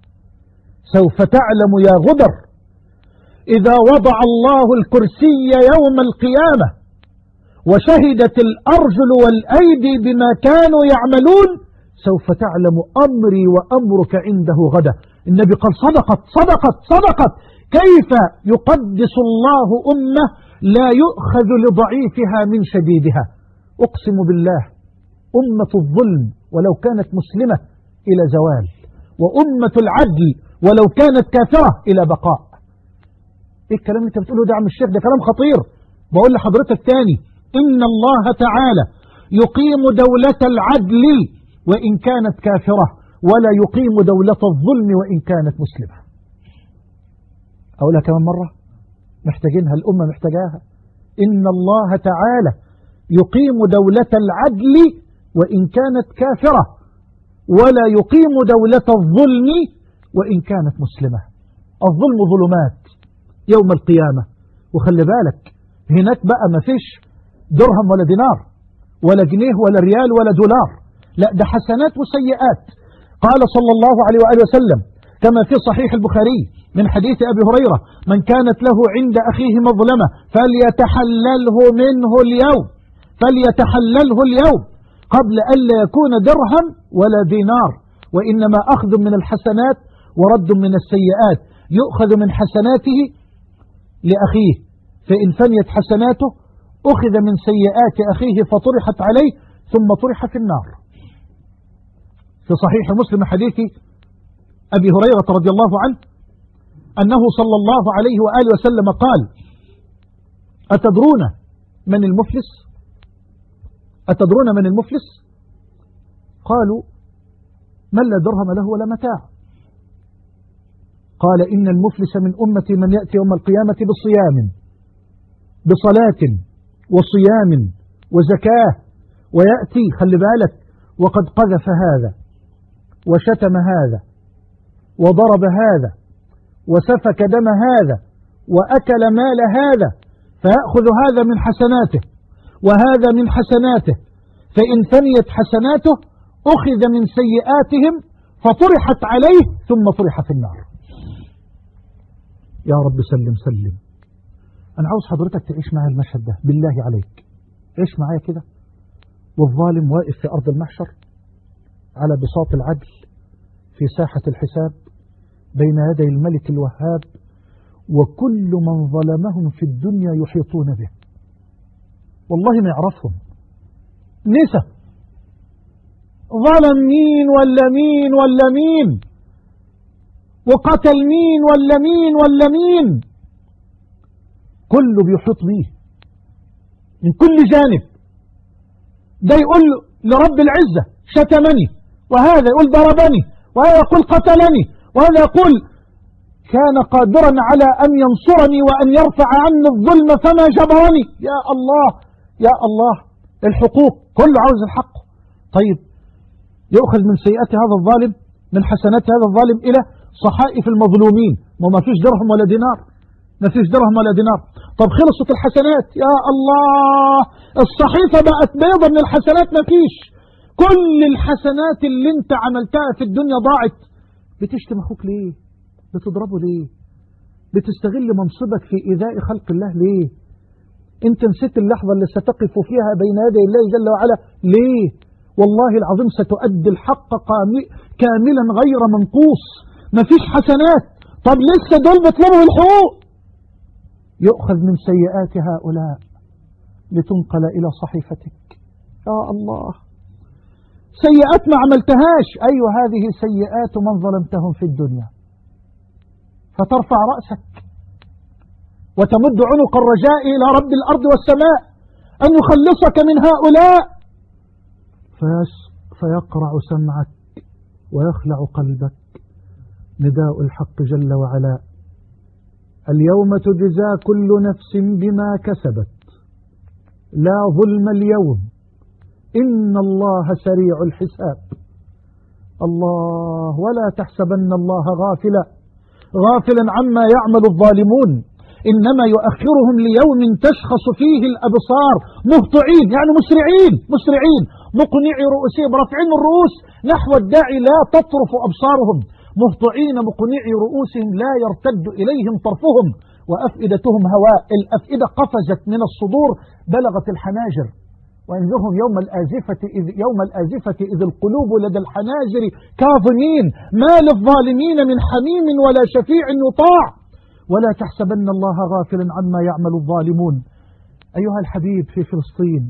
Speaker 1: سوف تعلم يا غدر إذا وضع الله الكرسي يوم القيامة وشهدت الأرجل والأيدي بما كانوا يعملون سوف تعلم أمري وأمرك عنده غدا. النبي قال صدقت صدقت صدقت. كيف يقدس الله أمة لا يؤخذ لضعيفها من شديدها؟ أقسم بالله أمة الظلم ولو كانت مسلمة إلى زوال، وأمة العدل ولو كانت كافرة إلى بقاء. إيه الكلام اللي انت بتقوله ده يا عم الشيخ؟ ده كلام خطير. بقول لحضرتك تاني إن الله تعالى يقيم دولة العدل وإن كانت كافرة ولا يقيم دولة الظلم وإن كانت مسلمة. أقولها كمان مرة محتاجينها، الأمة محتاجاها. إن الله تعالى يقيم دولة العدل وإن كانت كافرة ولا يقيم دولة الظلم وإن كانت مسلمة. الظلم ظلمات يوم القيامة. وخلي بالك هناك بقى ما فيش درهم ولا دينار ولا جنيه ولا ريال ولا دولار، لا ده حسنات وسيئات. قال صلى الله عليه وآله وسلم كما في صحيح البخاري من حديث أبي هريرة من كانت له عند أخيه مظلمة فليتحلله منه اليوم فليتحلله اليوم قبل ألا يكون درهم ولا دينار، وإنما أخذ من الحسنات ورد من السيئات. يؤخذ من حسناته لأخيه فإن فنيت حسناته أخذ من سيئات أخيه فطرحت عليه ثم طرح في النار. في صحيح مسلم حديث أبي هريرة رضي الله عنه أنه صلى الله عليه وآله وسلم قال أتدرون من المفلس؟ أتدرون من المفلس؟ قالوا من لا درهم له ولا متاع. قال إن المفلس من أمتي من يأتي يوم القيامة بصيام بصلاة وصيام وزكاة ويأتي خلي بالك وقد قذف هذا وشتم هذا وضرب هذا وسفك دم هذا وأكل مال هذا فيأخذ هذا من حسناته وهذا من حسناته، فإن ثنيت حسناته أخذ من سيئاتهم فطرحت عليه ثم طرح في النار. يا رب سلم سلم. أنا عاوز حضرتك تعيش معي المشهد ده بالله عليك، عيش معايا كده والظالم واقف في أرض المحشر على بساط العدل في ساحة الحساب بين يدي الملك الوهاب، وكل من ظلمهم في الدنيا يحيطون به، والله ما يعرفهم نسى ظلم مين ولا مين ولا مين وقتل مين ولا مين ولا مين، كله بيحيط بيه من كل جانب. ده يقول لرب العزة شتمني، وهذا يقول ضربني، وهذا يقول قتلني، وهذا يقول كان قادرا على أن ينصرني وأن يرفع عني الظلم فما جبرني. يا الله يا الله، الحقوق كله عاوز الحق. طيب يؤخذ من سيئات هذا الظالم، من حسنات هذا الظالم إلى صحائف المظلومين، وما فيش درهم ولا دينار، ما فيش درهم ولا دينار. طب خلصت الحسنات، يا الله الصحيفة بقت بيضة من الحسنات، ما فيش، كل الحسنات اللي انت عملتها في الدنيا ضاعت. بتشتم اخوك ليه؟ بتضربه ليه؟ بتستغل منصبك في إيذاء خلق الله ليه؟ انت نسيت اللحظة اللي ستقف فيها بين يدي الله جل وعلا ليه؟ والله العظيم ستؤدي الحق كاملا غير منقوص، مفيش حسنات. طب لسه دول بيطلبوا الحقوق. يؤخذ من سيئات هؤلاء لتنقل إلى صحيفتك. يا الله، سيئات ما عملتهاش، أيوة هذه سيئات من ظلمتهم في الدنيا، فترفع رأسك وتمد عنق الرجاء إلى رب الأرض والسماء أن يخلصك من هؤلاء، فيقرع سمعك ويخلع قلبك نداء الحق جل وعلا: اليوم تجزى كل نفس بما كسبت لا ظلم اليوم إن الله سريع الحساب. الله، ولا تحسبن الله غافلا غافلا عما يعمل الظالمون، إنما يؤخرهم ليوم تشخص فيه الأبصار مهطعين، يعني مسرعين مسرعين مقنعي رؤوسهم، رافعين الرؤوس نحو الداعي لا تطرف أبصارهم، مهطعين مقنعي رؤوسهم لا يرتد إليهم طرفهم، وأفئدتهم هواء، الأفئدة قفزت من الصدور بلغت الحناجر. وإنذرهم يوم الآزفة إذ يوم الآزفة إذ القلوب لدى الحناجر كاظمين ما للظالمين من حميم ولا شفيع يطاع ولا تحسبن الله غافلا عما يعمل الظالمون. أيها الحبيب في فلسطين،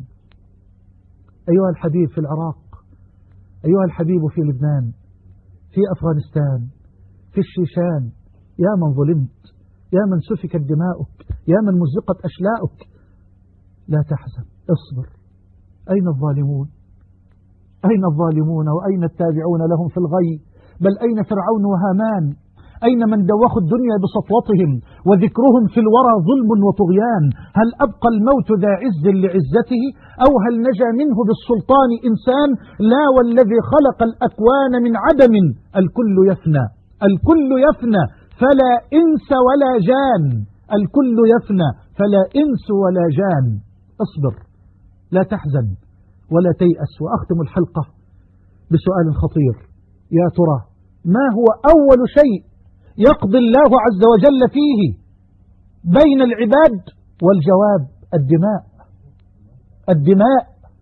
Speaker 1: أيها الحبيب في العراق، أيها الحبيب في لبنان، في أفغانستان، في الشيشان، يا من ظلمت، يا من سفكت دماؤك، يا من مزقت أشلاؤك، لا تحزن، اصبر. أين الظالمون؟ أين الظالمون وأين التابعون لهم في الغي؟ بل أين فرعون وهامان؟ أين من دوخوا الدنيا بسطوتهم وذكرهم في الورى ظلم وطغيان؟ هل أبقى الموت ذا عز لعزته أو هل نجا منه بالسلطان إنسان؟ لا، والذي خلق الأكوان من عدم الكل يفنى، الكل يفنى فلا إنس ولا جان، الكل يفنى فلا إنس ولا جان. اصبر، لا تحزن ولا تيأس. وأختم الحلقة بسؤال خطير: يا ترى ما هو أول شيء يقضي الله عز وجل فيه بين العباد؟ والجواب: الدماء. الدماء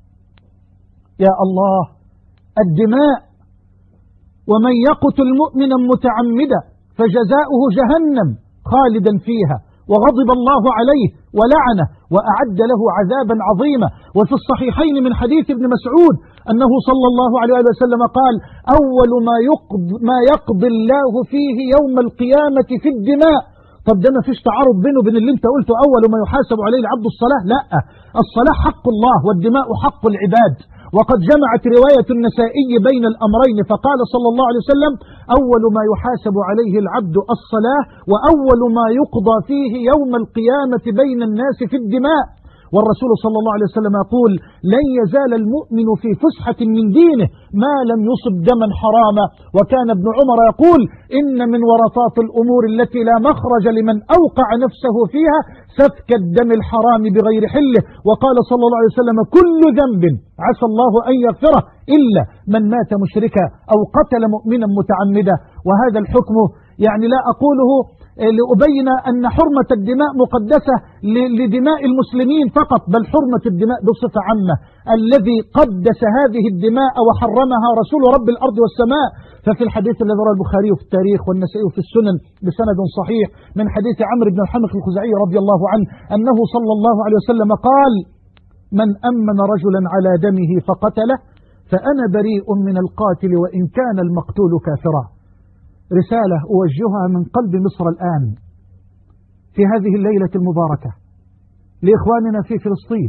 Speaker 1: يا الله، الدماء. ومن يقتل مؤمنا متعمدا فجزاؤه جهنم خالدا فيها وغضب الله عليه ولعنه وأعد له عذابا عظيما. وفي الصحيحين من حديث ابن مسعود أنه صلى الله عليه وسلم قال: أول ما يقضي, ما يقضي الله فيه يوم القيامة في الدماء. طب ده ما فيش تعارض بينه وبين اللي انت قلته أول ما يحاسب عليه العبد الصلاة؟ لا، الصلاة حق الله والدماء حق العباد. وقد جمعت رواية النسائي بين الأمرين فقال صلى الله عليه وسلم: أول ما يحاسب عليه العبد الصلاة، وأول ما يقضى فيه يوم القيامة بين الناس في الدماء. والرسول صلى الله عليه وسلم يقول: لن يزال المؤمن في فسحة من دينه ما لم يصب دما حراما. وكان ابن عمر يقول: إن من ورطات الأمور التي لا مخرج لمن أوقع نفسه فيها سفك الدم الحرام بغير حله. وقال صلى الله عليه وسلم: كل ذنب عسى الله أن يغفره إلا من مات مشركا أو قتل مؤمنا متعمدا. وهذا الحكم يعني لا أقوله لأبين أن حرمة الدماء مقدسة لدماء المسلمين فقط، بل حرمة الدماء بصفة عامة. الذي قدس هذه الدماء وحرمها رسول رب الأرض والسماء. ففي الحديث الذي رواه البخاري في التاريخ والنسائي في السنن بسند صحيح من حديث عمرو بن الحمق الخزاعي رضي الله عنه أنه صلى الله عليه وسلم قال: من أمن رجلا على دمه فقتله فأنا بريء من القاتل وإن كان المقتول كافرا. رسالة أوجهها من قلب مصر الآن في هذه الليلة المباركة لإخواننا في فلسطين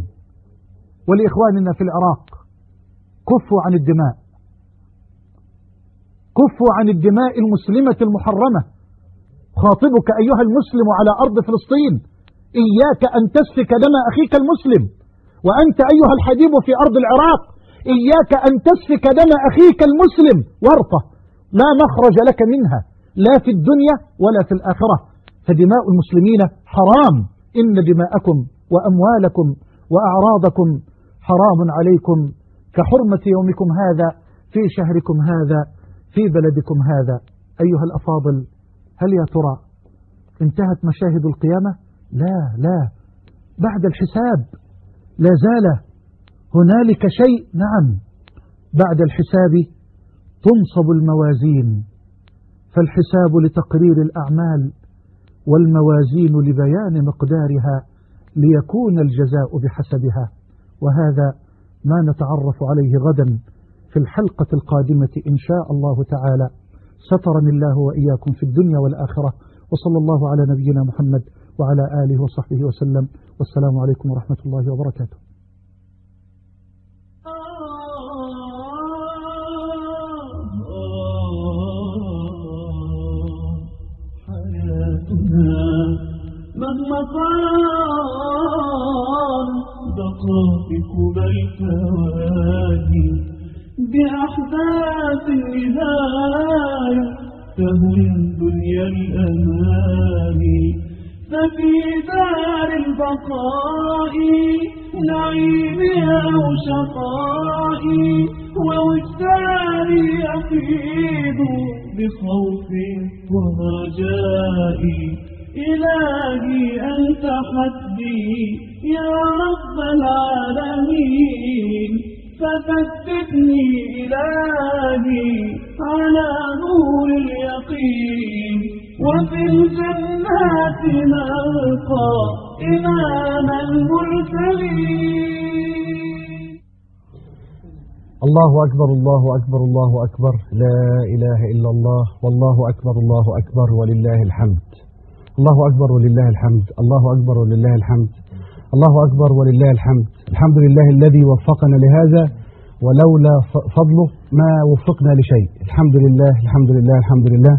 Speaker 1: ولإخواننا في العراق: كفوا عن الدماء، كفوا عن الدماء المسلمة المحرمة. خاطبك أيها المسلم على أرض فلسطين، إياك أن تسفك دم أخيك المسلم. وأنت أيها الحبيب في أرض العراق، إياك أن تسفك دم أخيك المسلم ورطة لا مخرج لك منها، لا في الدنيا ولا في الآخرة. فدماء المسلمين حرام، إن دماءكم وأموالكم وأعراضكم حرام عليكم كحرمة يومكم هذا في شهركم هذا في بلدكم هذا. أيها الأفاضل، هل يا ترى انتهت مشاهد القيامة؟ لا لا، بعد الحساب لا زال هنالك شيء. نعم، بعد الحساب تنصب الموازين، فالحساب لتقرير الأعمال والموازين لبيان مقدارها ليكون الجزاء بحسبها. وهذا ما نتعرف عليه غدا في الحلقة القادمة إن شاء الله تعالى. سترني الله وإياكم في الدنيا والآخرة، وصلى الله على نبينا محمد وعلى آله وصحبه وسلم، والسلام عليكم ورحمة الله وبركاته.
Speaker 2: مهما طال دقائق بل ثواني بأحداث النهاية تهوي الدنيا الأماني، ففي دار البقاء نعيمها وشقائي ووجداني يفيض بخوف ورجائي. إلهي أنت حسبي يا رب العالمين، فثبتني إلهي على نور اليقين، وفي الجنات نلقى إمام المرسلين.
Speaker 3: الله أكبر الله أكبر الله أكبر، لا إله إلا الله، والله أكبر الله أكبر ولله الحمد. الله أكبر ولله الحمد، الله أكبر ولله الحمد، الله أكبر ولله الحمد. الحمد لله الذي وفقنا لهذا، ولولا فضله ما وفقنا لشيء. الحمد لله الحمد لله الحمد لله.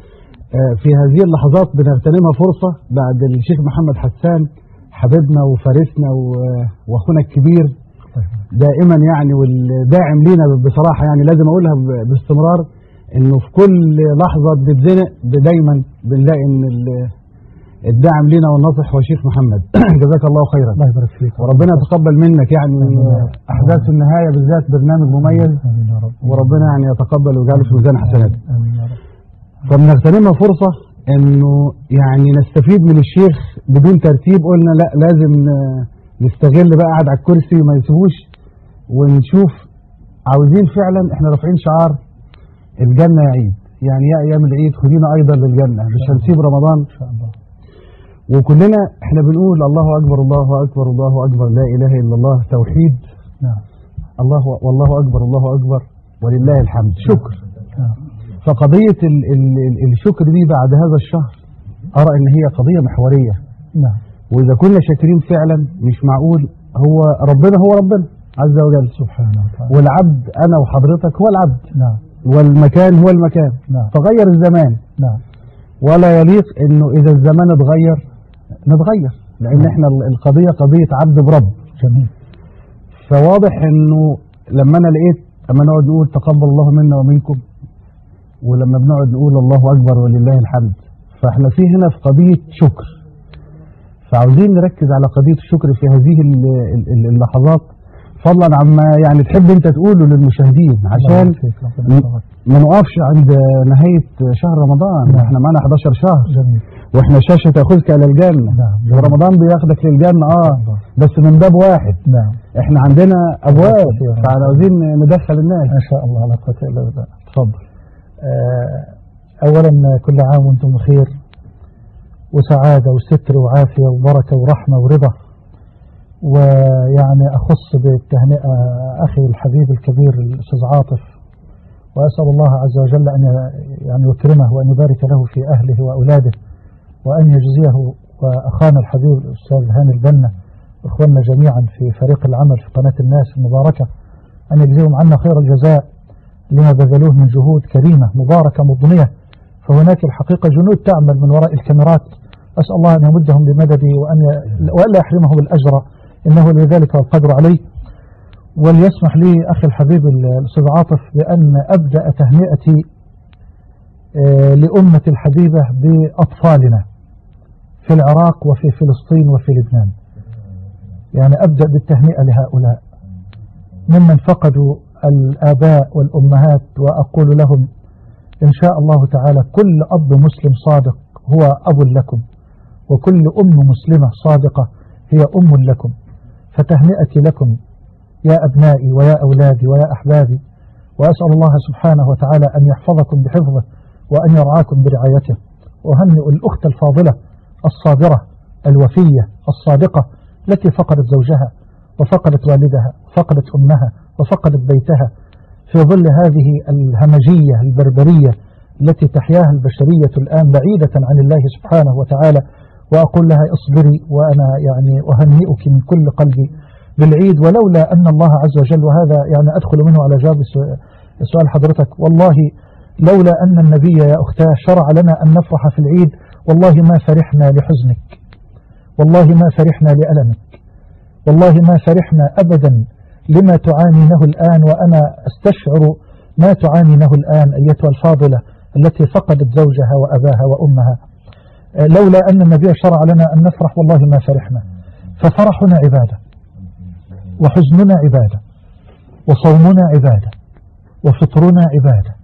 Speaker 3: في هذه اللحظات بنغتنمها فرصة بعد الشيخ محمد حسان حبيبنا وفارسنا وأخونا الكبير دائما يعني، والداعم لينا بصراحة يعني لازم أقولها باستمرار، إنه في كل لحظة بنتزنق دايما بنلاقي إن الداعم لنا والناصح هو الشيخ محمد. جزاك الله خيرا، الله يبارك فيك، وربنا يتقبل منك يعني احداث النهايه بالذات برنامج مميز، وربنا يعني يتقبل ويجعله في ميزان حسناته. فبنغتنمها فرصه انه يعني نستفيد من الشيخ بدون ترتيب. قلنا لا، لازم نستغل بقى قاعد على الكرسي وما يسيبوش، ونشوف عاوزين فعلا. احنا رافعين شعار الجنه يا عيد، يعني يا ايام العيد خدينا ايضا للجنه، مش هنسيب رمضان ان شاء الله. وكلنا احنا بنقول الله اكبر الله اكبر الله اكبر، لا اله الا الله، توحيد. نعم. الله والله اكبر الله اكبر ولله الحمد، شكر. نعم. فقضيه ال ال ال الشكر دي بعد هذا الشهر ارى ان هي قضيه محوريه. نعم. واذا كنا شاكرين فعلا مش معقول، هو ربنا هو ربنا عز وجل سبحانه وتعالى، والعبد انا وحضرتك هو العبد. نعم. والمكان هو المكان. نعم. فغير الزمان. نعم. ولا يليق انه اذا الزمان اتغير نتغير، لان نعم. احنا القضيه قضيه عبد برب. جميل. فواضح انه لما انا لقيت اما نقعد نقول تقبل الله منا ومنكم، ولما بنقعد نقول الله اكبر ولله الحمد، فاحنا في هنا في قضيه شكر. فعاوزين نركز على قضيه الشكر في هذه اللحظات، فضلا عما يعني تحب انت تقوله للمشاهدين، عشان ما نقفش عند نهايه شهر رمضان. نعم. احنا معانا احداشر شهر. جميل. واحنا شاشه تاخذك الى الجنه. نعم. ورمضان بياخدك للجنه اه نعم. بس من باب واحد. نعم. احنا عندنا ابواب، فعاوزين ندخل الناس ان شاء الله. على قوه الا بالله. اتفضل. آه اولا كل عام وانتم بخير وسعاده وستر وعافيه وبركه ورحمه ورضا. ويعني أخص بالتهنئة أخي الحبيب الكبير الأستاذ عاطف، وأسأل الله عز وجل أن يعني يكرمه وأن يبارك له في أهله وأولاده، وأن يجزيه وأخانا الحبيب الأستاذ هاني البنا إخواننا جميعا في فريق العمل في قناة الناس المباركة، أن يجزيهم عنا خير الجزاء
Speaker 1: لما بذلوه من جهود كريمة مباركة مضنية. فهناك الحقيقة جنود تعمل من وراء الكاميرات، أسأل الله أن يمدهم بمدده وأن وألا يحرمهم الأجر، إنه لذلك والقدر عليه. وليسمح لي أخي الحبيب الأستاذ عاطف بأن أبدأ تهنئتي لأمة الحبيبة بأطفالنا في العراق وفي فلسطين وفي لبنان. يعني أبدأ بالتهنئة لهؤلاء ممن فقدوا الآباء والأمهات، وأقول لهم إن شاء الله تعالى كل أب مسلم صادق هو أب لكم، وكل أم مسلمة صادقة هي أم لكم. فتهنئتي لكم يا أبنائي ويا أولادي ويا أحبابي، وأسأل الله سبحانه وتعالى أن يحفظكم بحفظه وأن يرعاكم برعايته. وهنئ الأخت الفاضلة الصابرة الوفية الصادقة التي فقدت زوجها وفقدت والدها وفقدت أمها وفقدت بيتها في ظل هذه الهمجية البربرية التي تحياها البشرية الآن بعيدة عن الله سبحانه وتعالى. وأقول لها اصبري، وأنا يعني أهنئك من كل قلبي بالعيد. ولولا أن الله عز وجل، وهذا يعني أدخل منه على جواب سؤال حضرتك، والله لولا أن النبي يا أختاه شرع لنا أن نفرح في العيد والله ما فرحنا لحزنك، والله ما فرحنا لألمك، والله ما فرحنا أبدا لما تعانينه الآن. وأنا أستشعر ما تعانينه الآن أيتها الفاضلة التي فقدت زوجها وأباها وأمها. لولا أن النبي شرع لنا أن نفرح والله ما فرحنا. ففرحنا عبادة، وحزننا عبادة، وصومنا عبادة، وفطرنا عبادة،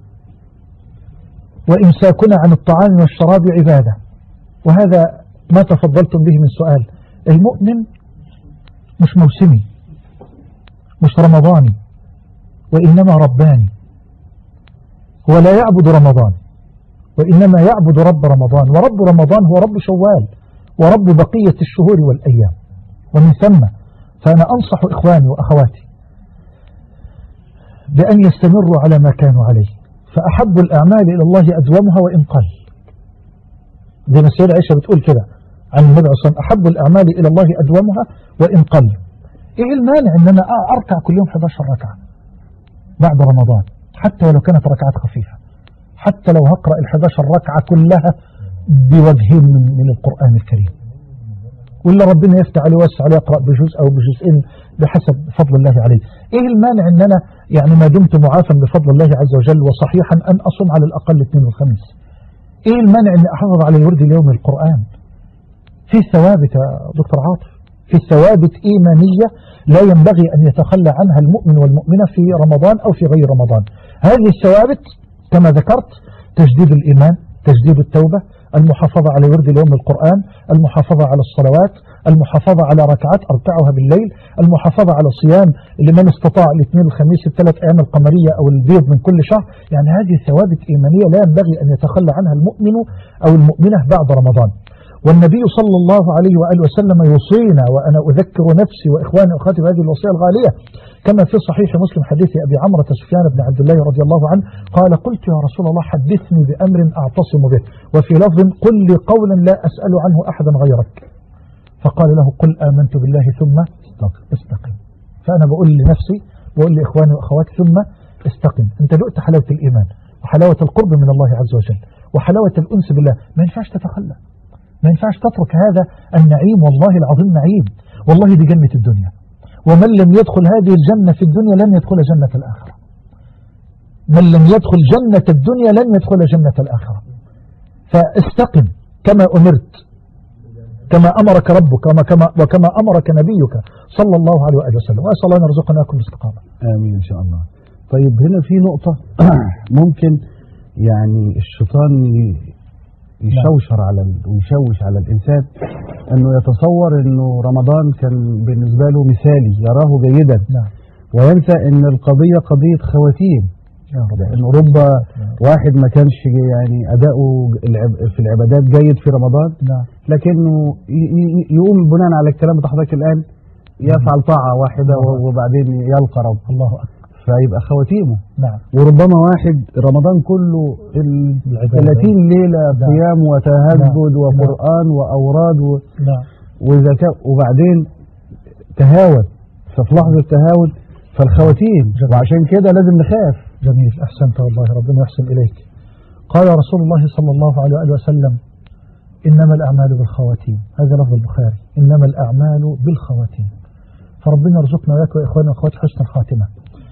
Speaker 1: وإمساكنا عن الطعام والشراب عبادة. وهذا ما تفضلتم به من سؤال. المؤمن مش موسمي، مش رمضاني، وإنما رباني. هو لا يعبد رمضان، وإنما يعبد رب رمضان. ورب رمضان هو رب شوال ورب بقية الشهور والأيام. ومن ثم فأنا أنصح إخواني وأخواتي بأن يستمروا على ما كانوا عليه. فأحب الأعمال إلى الله أدومها وإن قل، زي ما السيدة عائشة بتقول كده عن النبي صلى الله عليه وسلم: أحب الأعمال إلى الله أدومها وإن قل. إيه المانع أن أنا أركع كل يوم إحدى عشرة ركعة بعد رمضان، حتى ولو كانت ركعات خفيفة، حتى لو هقرأ الإحدى عشرة ركعة كلها بوجهين من, من القرآن الكريم، ولا ربنا يفتح عليه ويوسع عليه يقرأ بجزء أو بجزئين بحسب فضل الله عليه. إيه المانع أن أنا يعني ما دمت معافا بفضل الله عز وجل وصحيحا أن أصوم على الأقل الاثنين والخميس؟ إيه المانع أن أحافظ على الورد اليومي القرآن؟ في ثوابت يا دكتور عاطف، في ثوابت إيمانية لا ينبغي أن يتخلى عنها المؤمن والمؤمنة في رمضان أو في غير رمضان. هذه الثوابت كما ذكرت: تجديد الإيمان، تجديد التوبة، المحافظة على ورد اليوم القرآن، المحافظة على الصلوات، المحافظة على ركعات أركعها بالليل، المحافظة على صيام لمن استطاع الاثنين الخميس الثلاث أيام القمرية أو البيض من كل شهر. يعني هذه ثوابت إيمانية لا ينبغي أن يتخلى عنها المؤمن أو المؤمنة بعد رمضان. والنبي صلى الله عليه وآله وسلم يوصينا، وأنا أذكر نفسي وإخواني وأخواتي بهذه الوصية الغالية، كما في صحيح مسلم حديث أبي عمرة سفيان بن عبد الله رضي الله عنه قال: قلت يا رسول الله حدثني بأمر أعتصم به، وفي لفظ: قل لي قولا لا أسأل عنه أحدا غيرك. فقال له: قل آمنت بالله ثم استقم. فأنا بقول لنفسي، بقول لإخواني وأخواتي: ثم استقم. أنت دقت حلاوة الإيمان وحلاوة القرب من الله عز وجل وحلاوة الأنس بالله، ما ينفعش تتخلى، ما ينفعش تترك هذا النعيم. والله العظيم نعيم، والله دي جنة الدنيا، ومن لم يدخل هذه الجنة في الدنيا لن يدخل جنة الآخرة. من لم يدخل جنة الدنيا لن يدخل جنة الآخرة. فاستقم كما أمرت، كما أمرك ربك وكما, وكما أمرك نبيك صلى الله عليه وآله وسلم. وأسأل الله أن يرزقنا كل استقامة.
Speaker 3: آمين إن شاء الله. طيب هنا في نقطة ممكن يعني الشيطان يشوشر على ويشوش على الإنسان، أنه يتصور أنه رمضان كان بالنسبة له مثالي يراه جيدا،
Speaker 1: نعم.
Speaker 3: وينسى أن القضية قضية خواتيم. لأنه رب واحد ما كانش يعني أداؤه في العبادات جيد في رمضان،
Speaker 1: نعم.
Speaker 3: لكنه يقوم بناء على الكلام بتاع حضرتك الآن يفعل طاعة واحدة وبعدين يلقى رب الله أكبر، فيبقى خواتيمه.
Speaker 1: نعم.
Speaker 3: وربما واحد رمضان كله ثلاثين ليلة صيام وتهجد نعم. وقرآن نعم. وأوراد و...
Speaker 1: نعم.
Speaker 3: وزكاة، وبعدين تهاون، ففي لحظة التهاون فالخواتيم، وعشان كده لازم نخاف
Speaker 1: جميل، أحسنت والله، ربنا يحسن إليك. قال رسول الله صلى الله عليه وآله وسلم: إنما الأعمال بالخواتيم. هذا لفظ البخاري، إنما الأعمال بالخواتيم. فربنا يرزقنا وياك وإخواننا وأخواتي حسن الخاتمة.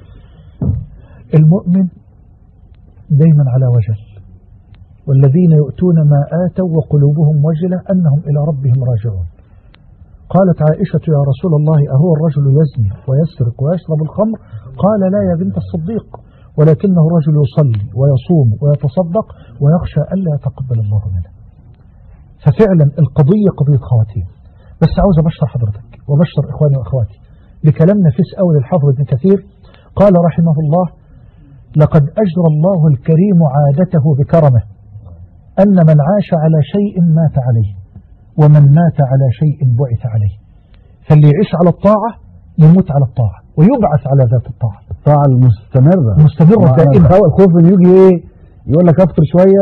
Speaker 1: المؤمن دايما على وجل، والذين يؤتون ما آتوا وقلوبهم وجلة أنهم إلى ربهم راجعون. قالت عائشة: يا رسول الله، أهو الرجل يزني ويسرق ويشرب الخمر؟ قال: لا يا بنت الصديق، ولكنه رجل يصلي ويصوم ويتصدق ويخشى ألا يتقبل الله منه. ففعلا القضية قضية خواتيم. بس عاوز أبشر حضرتك وبشر إخواني وأخواتي بكلام نفس أول الحافظ ابن كثير. قال رحمه الله: لقد أجرى الله الكريم عادته بكرمه أن من عاش على شيء مات عليه، ومن مات على شيء بعث عليه. فاللي يعيش على الطاعة يموت على الطاعة ويبعث على ذات الطاعة.
Speaker 3: الطاعة المستمرة
Speaker 1: المستمرة دائما.
Speaker 3: الخوف إنه يجي إيه يقول لك أفطر شوية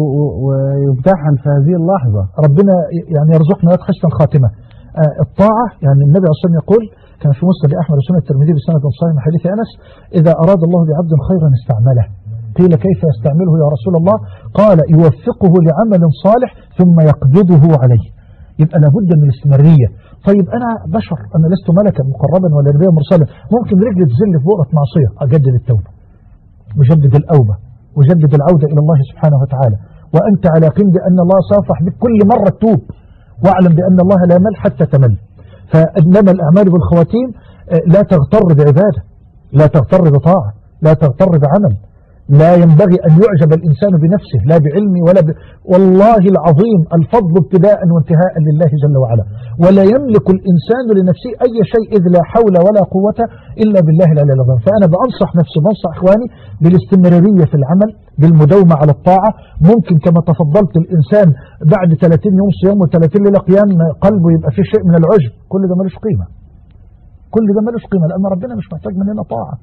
Speaker 3: ويمتحن في هذه اللحظة.
Speaker 1: ربنا يعني يرزقنا حسن الخاتمة. آه الطاعة، يعني النبي عليه الصلاة والسلام يقول كان في مسند أحمد وسنن الترمذي بسند صحيح من حديث أنس: إذا أراد الله بعبد خيرا استعمله. قيل: كيف يستعمله يا رسول الله؟ قال: يوفقه لعمل صالح ثم يقبضه عليه. يبقى لابد من الاستمرارية. طيب أنا بشر، أنا لست ملكا مقربا ولا نبيا مرسلا، ممكن رجلي تزل في بؤرة معصية، أجدد التوبة وجدد الأوبة وجدد العودة إلى الله سبحانه وتعالى، وأنت على يقين بأن الله سيفرح بك كل مرة تتوب، واعلم بأن الله لا يمل حتى تمل. فإنما الأعمال بالخواتيم. لا تغتر بعبادة، لا تغتر بطاعة، لا تغتر بعمل. لا ينبغي أن يعجب الإنسان بنفسه لا بعلمي ولا ب... والله العظيم الفضل ابتداء وانتهاء لله جل وعلا، ولا يملك الإنسان لنفسه أي شيء إذ لا حول ولا قوة إلا بالله العلي العظيم. فأنا بأنصح نفسي بنصح إخواني بالاستمرارية في العمل، بالمداومة على الطاعة. ممكن كما تفضلت الإنسان بعد ثلاثين يوم صيام وثلاثين ليلة قيام قلبه يبقى فيه شيء من العجب. كل ده ملوش قيمة، كل ده ملوش قيمة، لأن ربنا مش محتاج مننا طاعة.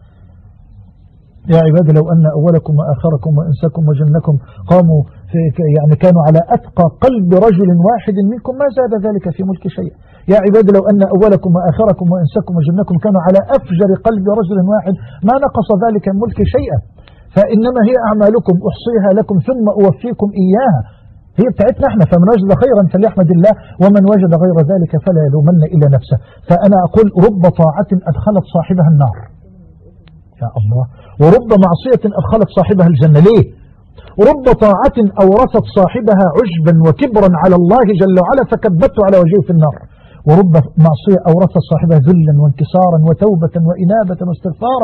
Speaker 1: يا عبادي لو أن أولكم وآخركم وإنسكم وجنكم قاموا في يعني كانوا على أتقى قلب رجل واحد منكم ما زاد ذلك في ملك شيء. يا عبادي لو أن أولكم وآخركم وإنسكم وجنكم كانوا على أفجر قلب رجل واحد ما نقص ذلك من ملك شيئا. فإنما هي أعمالكم أحصيها لكم ثم أوفيكم إياها. هي بتاعتنا احنا، فمن وجد خيرا فليحمد الله ومن وجد غير ذلك فلا يلومن إلا نفسه. فأنا أقول: رب طاعة أدخلت صاحبها النار، يا الله، ورب معصية أدخلت صاحبها الجنة. ليه؟ رب طاعة أورثت صاحبها عجبا وكبرا على الله جل وعلا فكبته على وجهه في النار، ورب معصية أورثت صاحبها ذلا وانكسارا وتوبة وإنابة واستغفارا.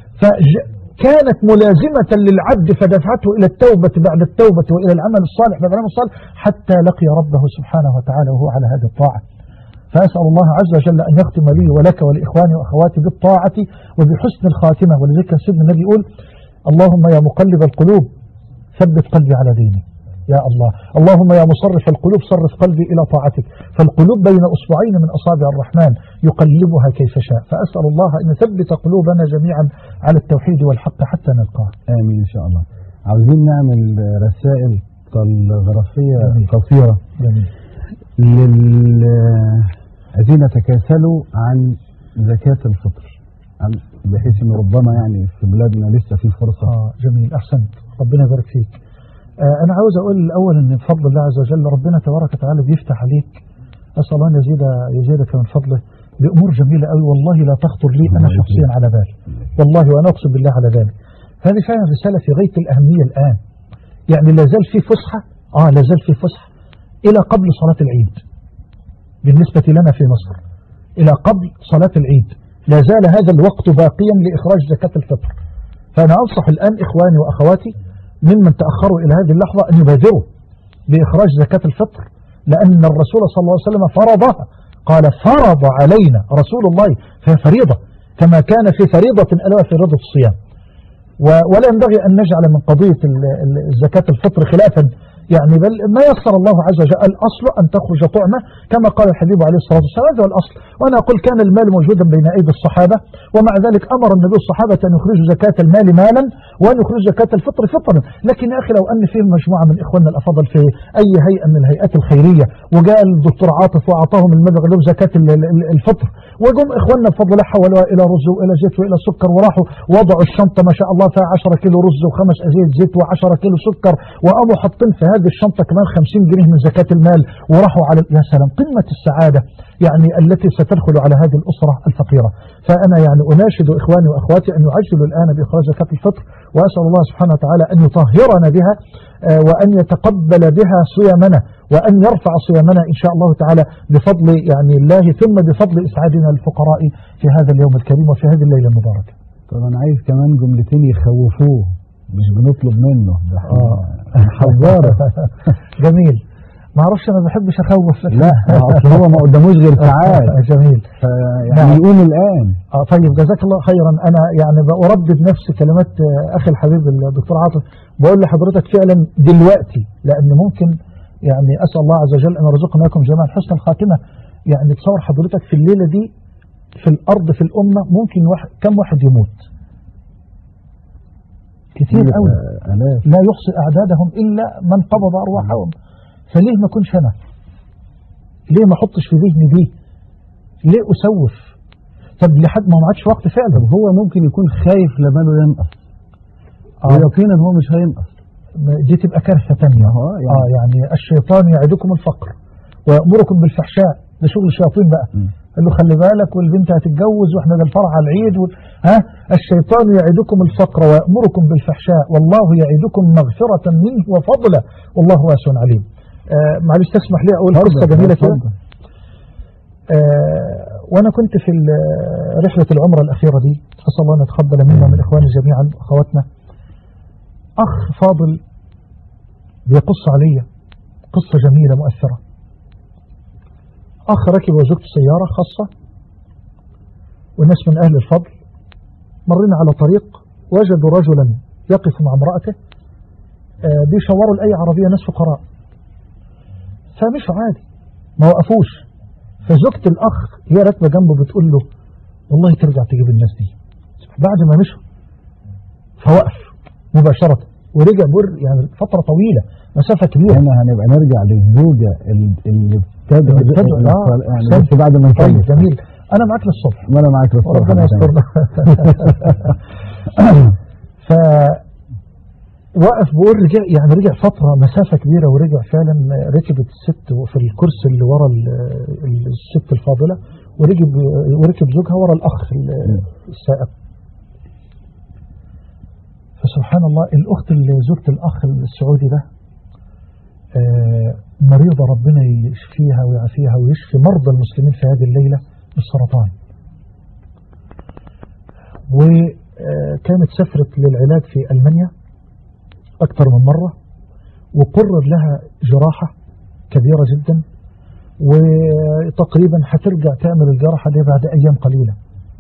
Speaker 1: فكانت ملازمة للعبد فدفعته إلى التوبة بعد التوبة وإلى العمل الصالح بعد العمل الصالح حتى لقي ربه سبحانه وتعالى وهو على هذه الطاعة. فأسأل الله عز وجل أن يختم لي ولك ولإخواني وأخواتي بالطاعة وبحسن الخاتمة. ولذلك سيدنا النبي يقول: اللهم يا مقلب القلوب ثبت قلبي على دينك. يا الله، اللهم يا مصرف القلوب صرف قلبي إلى طاعتك. فالقلوب بين أصبعين من أصابع الرحمن يقلبها كيف شاء. فأسأل الله أن يثبت قلوبنا جميعا على التوحيد والحق حتى نلقاه.
Speaker 3: آمين إن شاء الله. عاوزين نعمل رسائل تلغرافية قصيرة لل الذين تكاسلوا عن زكاة الفطر، بحيث أن ربما يعني في بلادنا لسه في فرصة.
Speaker 1: آه جميل، أحسنت، ربنا يبارك فيك. آه أنا عاوز أقول الأول أن بفضل الله عز وجل ربنا تبارك وتعالى بيفتح عليك. أسأل الله أن يزيد يزيدك من فضله بأمور جميلة أوي والله لا تخطر لي أنا شخصيا على بالي، والله وأنا أقسم بالله على بالي. فهذه فعلا رسالة في غاية الأهمية الآن. يعني لا زال في فسحة، آه لا زال في فسحة إلى قبل صلاة العيد بالنسبة لنا في مصر، إلى قبل صلاة العيد لا زال هذا الوقت باقيا لإخراج زكاة الفطر. فأنا أنصح الآن إخواني وأخواتي ممن تأخروا إلى هذه اللحظة أن يبادروا بإخراج زكاة الفطر، لأن الرسول صلى الله عليه وسلم فرضها. قال: فرض علينا رسول الله، فهي فريضة كما كان في فريضة ألا في فريضة الصيام. ولا ينبغي أن نجعل من قضية زكاة الفطر خلافا يعني بل ما يسر الله عز وجل. الأصل أن تخرج طعمة كما قال الحبيب عليه الصلاة والسلام، هذا الأصل. وأنا أقول كان المال موجودا بين أيدي الصحابة، ومع ذلك أمر النبي الصحابة أن يخرجوا زكاة المال مالا وأن يخرجوا زكاة الفطر فطرا. لكن يا أخي لو أن فيه مجموعة من إخواننا الأفاضل في أي هيئة من الهيئات الخيرية وجاء الدكتور عاطف وأعطاهم المبلغ له زكاة الفطر، وجم إخواننا بفضل الله حولوها إلى رز وإلى زيت وإلى سكر، وراحوا وضعوا الشنطة ما شاء الله فيها عشرة كيلو رز وخمس أزيد زيت وعشرة كيلو سكر، وقاموا حاطين في هذه الشنطة كمان خمسين جنيه من زكاة المال، وراحوا على يا سلام قمة السعادة يعني التي ستدخل على هذه الأسرة الفقيرة. فأنا يعني أناشد إخواني وأخواتي أن يعجلوا الآن بإخراج زكاة الفطر، وأسأل الله سبحانه وتعالى أن يطهرنا بها وأن يتقبل بها صيامنا، وأن يرفع صيامنا إن شاء الله تعالى بفضل يعني الله، ثم بفضل إسعادنا للفقراء في هذا اليوم الكريم وفي هذه الليلة المباركة.
Speaker 3: طب أنا عايز كمان جملتين يخوفوه، مش بنطلب منه ده حذارة.
Speaker 1: جميل. ما اعرفش انا ما بحبش اخوف.
Speaker 3: لا اصل هو ما قداموش غير ساعات.
Speaker 1: جميل.
Speaker 3: يعني يقوم الان.
Speaker 1: اه طيب جزاك الله خيرا. انا يعني بردد نفس كلمات اخي الحبيب الدكتور عاطف، بقول لحضرتك فعلا دلوقتي، لان ممكن يعني اسال الله عز وجل ان يرزقنا لكم جميعا حسن الخاتمه. يعني تصور حضرتك في الليله دي في الارض في الامه ممكن واحد كم واحد يموت؟ كثير قوي، لا يحصي اعدادهم الا من قبض ارواحهم. فليه ما كنش أنا؟ ليه ما حطش في ذهني دي؟ ليه أسوف؟ طب لحد ما ما عادش وقت فعلا.
Speaker 3: هو ممكن يكون خايف لماله ينقص، آه. ويقينا هو مش هينقص.
Speaker 1: دي تبقى كارثة تانية.
Speaker 3: آه يعني.
Speaker 1: آه يعني الشيطان يعدكم الفقر ويأمركم بالفحشاء، ده شغل الشياطين بقى. م. قال له خلي بالك والبنت هتتجوز واحنا ده الفرح على العيد و... ها الشيطان يعدكم الفقر ويأمركم بالفحشاء والله يعدكم مغفرة منه وفضله والله واسع عليم. آه معلش تسمح لي أقول قصة جميلة كده. آه وأنا كنت في رحلة العمرة الأخيرة دي، أسأل الله أن يتقبل منا من إخواني جميعا أخواتنا، أخ فاضل بيقص علي قصة جميلة مؤثرة. أخ ركب وزوجته سيارة خاصة والناس من أهل الفضل مرين على طريق، وجدوا رجلا يقف مع امرأته آه بيشوروا لأي عربية، ناس فقراء، فمشوا عادي ما وقفوش. فزوجة الأخ هي راكبة جنبه بتقول له والله ترجع تجيب الناس دي. بعد ما مشوا فوقف مباشرة ورجع بر يعني فترة طويلة مسافة كبيرة.
Speaker 3: هنا هنبقى نرجع للزوجة اللي بتدعو
Speaker 1: آه
Speaker 3: يعني بس بعد ما نكمل.
Speaker 1: جميل. أنا معاك للصبح.
Speaker 3: ما أنا معاك للصبح.
Speaker 1: ربنا يسترنا. ف وقف بقول رجع يعني رجع فترة مسافة كبيرة، ورجع فعلا ركبت الست في الكرسي اللي ورا الست الفاضلة، وركب وركب زوجها ورا الأخ السائق. فسبحان الله الأخت اللي زوجة الأخ السعودي ده مريضة، ربنا يشفيها ويعافيها ويشفي مرضى المسلمين في هذه الليلة بالسرطان، وكانت سافرت للعلاج في ألمانيا أكثر من مرة، وقرر لها جراحة كبيرة جدا، وتقريبا هترجع تعمل الجراحة دي بعد أيام قليلة.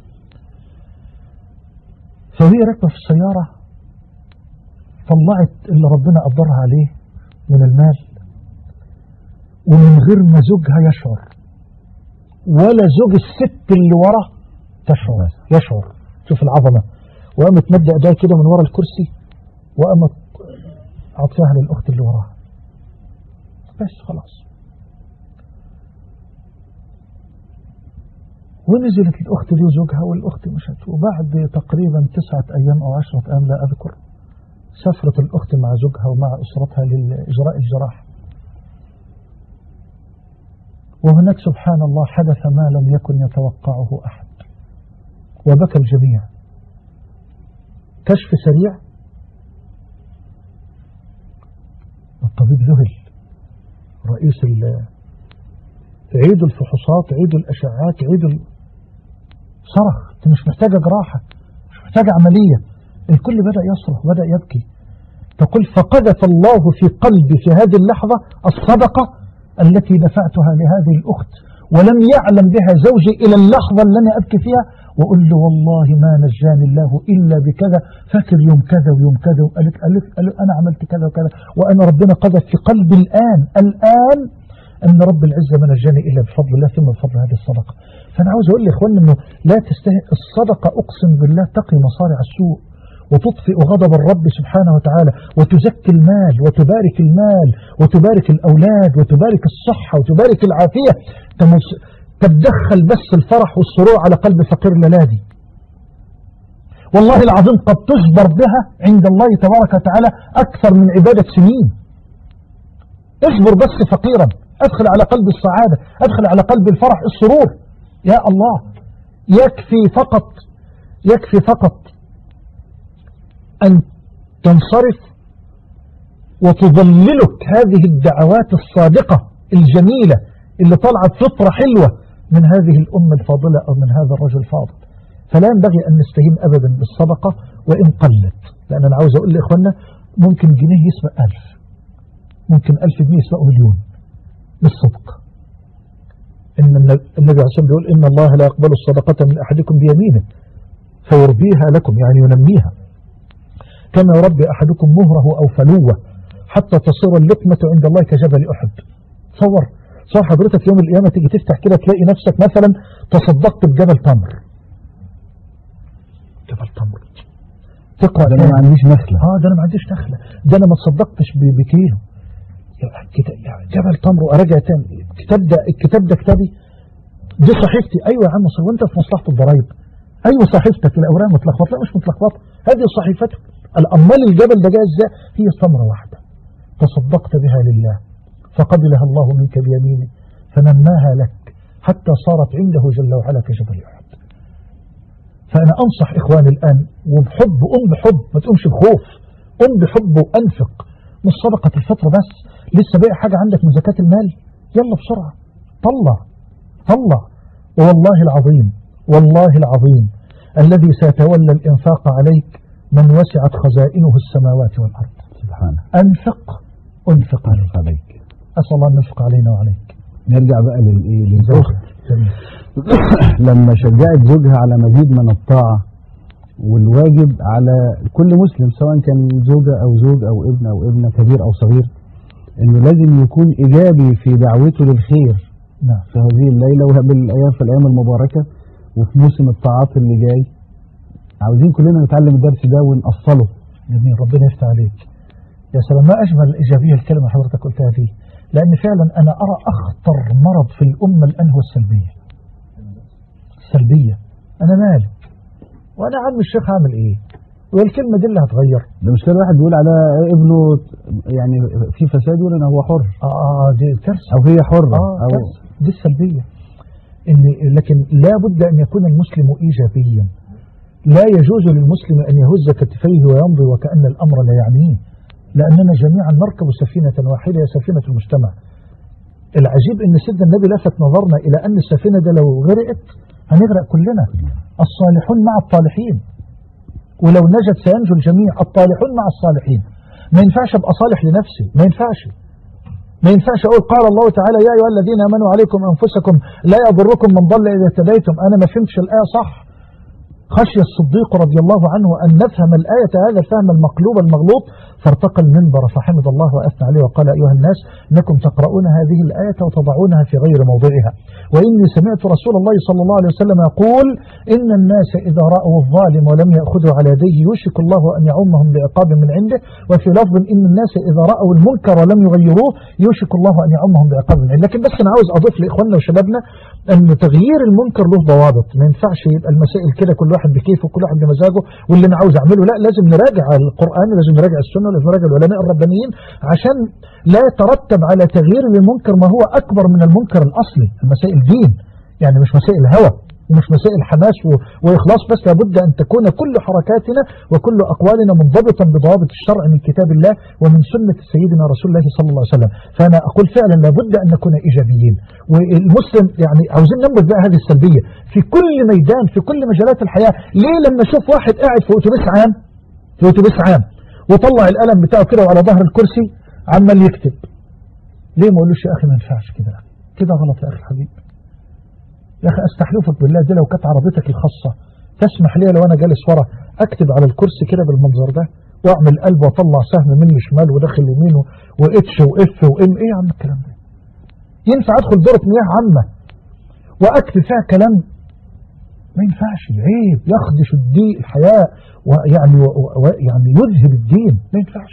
Speaker 1: فهي راكبة في السيارة طلعت اللي ربنا قدرها عليه من المال، ومن غير ما زوجها يشعر ولا زوج الست اللي ورا تشعر يشعر. شوف العظمة. وقامت مد ايديها كده من ورا الكرسي وقامت عطيها للأخت اللي وراها بس خلاص. ونزلت الأخت دي وزوجها والأخت مشت، وبعد تقريبا تسعة أيام أو عشرة أيام لا أذكر سافرت الأخت مع زوجها ومع أسرتها لإجراء الجراحة. وهناك سبحان الله حدث ما لم يكن يتوقعه أحد، وبكى الجميع. كشف سريع، الطبيب ذهل، رئيس عيد الفحوصات عيد الأشعات عيد ال... صرخ انت مش محتاجة جراحة، مش محتاجة عملية. الكل بدأ يصرخ بدأ يبكي. تقول فقذف الله في قلبي في هذه اللحظة الصدقة التي دفعتها لهذه الأخت، ولم يعلم بها زوجي إلى اللحظة اللي أنا أبكي فيها، وقل له والله ما نجاني الله إلا بكذا، فاكر يوم كذا ويوم كذا، وقالت قالت قالت أنا عملت كذا وكذا، وأنا ربنا قذف في قلبي الآن الآن أن رب العزة ما نجاني إلا بفضل الله ثم بفضل هذه الصدقة. فأنا عاوز أقول لإخواننا أنه لا تستهي الصدقة، أقسم بالله تقي مصارع السوء وتطفئ غضب الرب سبحانه وتعالى، وتزكي المال وتبارك المال وتبارك الأولاد وتبارك الصحة وتبارك العافية، تدخل بس الفرح والسرور على قلب فقير للادي. والله العظيم قد تصبر بها عند الله تبارك وتعالى أكثر من عبادة سنين. اصبر بس فقيرا، أدخل على قلب السعادة، أدخل على قلب الفرح السرور. يا الله، يكفي فقط يكفي فقط أن تنصرف وتظللك هذه الدعوات الصادقة الجميلة اللي طلعت فطرة حلوة من هذه الأمة الفاضلة أو من هذا الرجل الفاضل. فلا ينبغي أن نستهين أبدا بالصدقة وإن قلت، لأن أنا عاوز أقول لإخواننا ممكن جنيه يسبق ألف، ممكن ألف جنيه يسبق مليون بالصدق. إن النبي عليه الصلاة والسلام بيقول إن الله لا يقبل الصدقة من أحدكم بيمينه فيربيها لكم، يعني ينميها، كما يربي أحدكم مهره أو فلوه حتى تصير اللقمة عند الله كجبل أحد. تصور صار حضرتك يوم القيامة تيجي تفتح كده تلاقي نفسك مثلا تصدقت بجبل تمر. جبل تمر تقرأ
Speaker 3: ده أنا ما عنديش نخلة.
Speaker 1: اه ده أنا ما عنديش نخلة، ده أنا ما تصدقتش بكيلو. يعني جبل تمر. وأرجع تاني الكتاب ده الكتاب ده كتابي، دي صحيفتي. أيوة يا عم صار وأنت في مصلحة الضرايب. أيوة صحيفتك الأوراق متلخبطة. لا مش متلخبطة، هذه صحيفتك. الأمال الجبل ده جاء ازاي؟ هي ثمرة واحدة تصدقت بها لله فقبلها الله منك بيمينه فنماها لك حتى صارت عنده جل وعلا كجبل أحد. فأنا أنصح إخواني الآن وبحب، أم بحب، ما تقومش بخوف، أم بحب وأنفق. مش صدقة الفطر بس، لسه بقى حاجة عندك من زكاة المال، يلا بسرعة طلع طلع. والله العظيم والله العظيم الذي سيتولى الإنفاق عليك من وسعت خزائنه السماوات والأرض
Speaker 3: سبحانه.
Speaker 1: أنفق أنفق عليك.
Speaker 3: عليك.
Speaker 1: أسأل الله أن ينفق علينا وعليك.
Speaker 3: نرجع بقى للإيه للزوجة لما شجعت زوجها على مزيد من الطاعة، والواجب على كل مسلم سواء كان زوجة أو زوج أو ابن أو ابنة كبير أو صغير إنه لازم يكون إيجابي في دعوته للخير.
Speaker 1: نعم.
Speaker 3: في هذه الليلة وبالأيام في الأيام المباركة وفي موسم الطاعات اللي جاي، عاوزين كلنا نتعلم الدرس ده ونأصله.
Speaker 1: جميل، ربنا يفتح عليك. يا سلام، ما أجمل الإيجابية الكلمة حضرتك قلتها دي، لأن فعلا أنا أرى أخطر مرض في الأمة الآن هو السلبية. السلبية، أنا مالي وأنا عم الشيخ هعمل إيه، والكلمة دي اللي هتغير.
Speaker 3: ده مش كده واحد بيقول على ابنه يعني في فساد يقول أنا هو حر.
Speaker 1: آه دي كارثة.
Speaker 3: أو هي حرة.
Speaker 1: آه
Speaker 3: أو
Speaker 1: كارثة. دي السلبية. إن لكن لا بد أن يكون المسلم إيجابيا. لا يجوز للمسلم أن يهز كتفيه ويمضي وكأن الأمر لا يعنيه، لأننا جميعا نركب سفينة واحدة، هي سفينة المجتمع. العجيب أن سيدنا النبي لفت نظرنا إلى أن السفينة دي لو غرقت هنغرق كلنا. الصالحون مع الطالحين، ولو نجت سينجو الجميع. الطالحون مع الصالحين. ما ينفعش أبقى صالح لنفسي، ما ينفعش ما ينفعش أقول قال الله تعالى يا أيها الذين آمنوا عليكم أنفسكم لا يضركم من ضل إذا اهتديتم. أنا ما فهمتش الآية صح. خشي الصديق رضي الله عنه أن نفهم الآية هذا الفهم المقلوب المغلوط، فارتقى المنبر فحمد الله وأثنى عليه وقال أيها الناس إنكم تقرؤون هذه الآية وتضعونها في غير موضعها، وإني سمعت رسول الله صلى الله عليه وسلم يقول إن الناس إذا رأوا الظالم ولم يأخذوا على يديه يوشك الله أن يعمهم بعقاب من عنده، وفي لفظ إن الناس إذا رأوا المنكر ولم يغيروه يوشك الله أن يعمهم بعقاب من عنده. لكن بس أنا عاوز أضيف لإخواننا وشبابنا أن تغيير المنكر له ضوابط. ما ينفعش يبقى المسائل كده كل واحد بكيفه وكل واحد بمزاجه واللي أنا عاوز أعمله. لا، لازم نراجع القرآن، لازم نراجع السنة، لازم نراجع العلماء الربانيين، عشان لا يترتب على تغيير المنكر ما هو أكبر من المنكر الأصلي. المسائل دين، يعني مش مسائل هوى ومش مسائل حماس وإخلاص بس. لابد أن تكون كل حركاتنا وكل أقوالنا منضبطا بضوابط الشرع من كتاب الله ومن سنة سيدنا رسول الله صلى الله عليه وسلم. فأنا أقول فعلا لابد أن نكون إيجابيين. والمسلم يعني عاوزين ننبذ بقى هذه السلبية في كل ميدان، في كل مجالات الحياة. ليه لما أشوف واحد قاعد في أتوبيس عام في أتوبيس عام وطلع القلم بتاعه كده وعلى ظهر الكرسي عمال يكتب، ليه ما اقولوش يا أخي ما ينفعش كده، كده غلط يا أخي الحبيب. يا أخي أستحلفك بالله دي لو كانت عربيتك الخاصة تسمح لي لو أنا جالس ورا أكتب على الكرسي كده بالمنظر ده وأعمل قلب وأطلع سهم مني شمال وداخل يمين وإتش وإف وإم؟ إيه يا عم الكلام ده؟ ينفع أدخل دورة مياه عامة وأكتب فيها كلام؟ ما ينفعش، عيب، يخدش الدين الحياة ويعني ويعني يذهب الدين، ما ينفعش.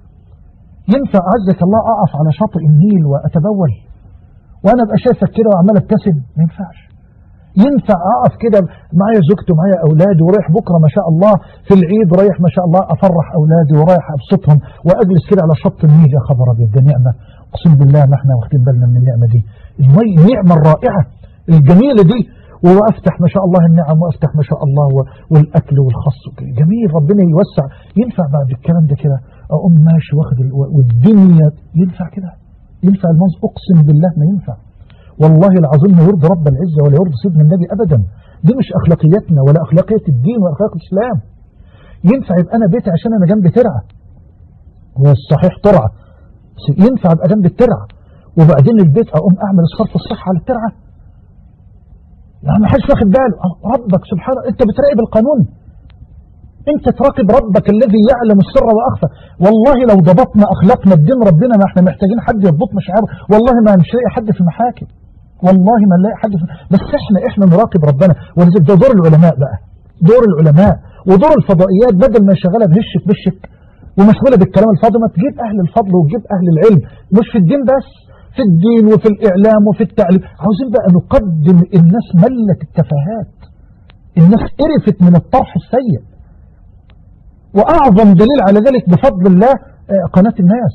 Speaker 1: ينفع عزك الله أقف على شاطئ النيل وأتبول وأنا أبقى شايفك كده وعمال أبتسم؟ ما ينفعش. ينفع أقف كده معايا زوجتي ومعايا أولادي ورايح بكرة ما شاء الله في العيد ورايح ما شاء الله أفرح أولادي ورايح أبسطهم وأجلس كده على شط النيل؟ يا خبر أبيض، ده نعمة، أقسم بالله ما احنا واخدين بالنا من النعمة دي، النعمة الرائعة الجميلة دي، وأفتح ما شاء الله النعم وأفتح ما شاء الله والأكل والخص جميل، ربنا يوسع. ينفع بعد الكلام ده كده أقوم ماشي واخد والدنيا؟ ينفع كده؟ ينفع المنظر؟ أقسم بالله ما ينفع، والله العظيم ما يرضي رب العزة ولا يرضي سيدنا النبي أبدا. دي مش أخلاقياتنا ولا أخلاقيات الدين ولا أخلاق الإسلام. ينفع يبقى أنا بيتي عشان أنا جنب ترعة، والصحيح ترعة، ينفع أبقى جنب الترعة وبعدين البيت أقوم أعمل صرف الصحة على الترعة؟ يعني ما حدش واخد باله. ربك سبحانه، أنت بتراقب القانون، أنت تراقب ربك الذي يعلم السر وأخفى. والله لو ضبطنا أخلاقنا الدين ربنا ما احنا محتاجين حد يضبط مشاعره، والله ما هنلاقي حد في المحاكم، والله ما نلاقي حد في... بس احنا احنا نراقب ربنا. ولذلك ده دور العلماء بقى، دور العلماء ودور الفضائيات، بدل ما يشغلها بهشك بشك ومشغوله بالكلام الفاضي، ما تجيب اهل الفضل وتجيب اهل العلم، مش في الدين بس، في الدين وفي الاعلام وفي التعليم. عاوزين بقى نقدم الناس ملت التفاهات، الناس قرفت من الطرح السيء. وأعظم دليل على ذلك بفضل الله قناة الناس،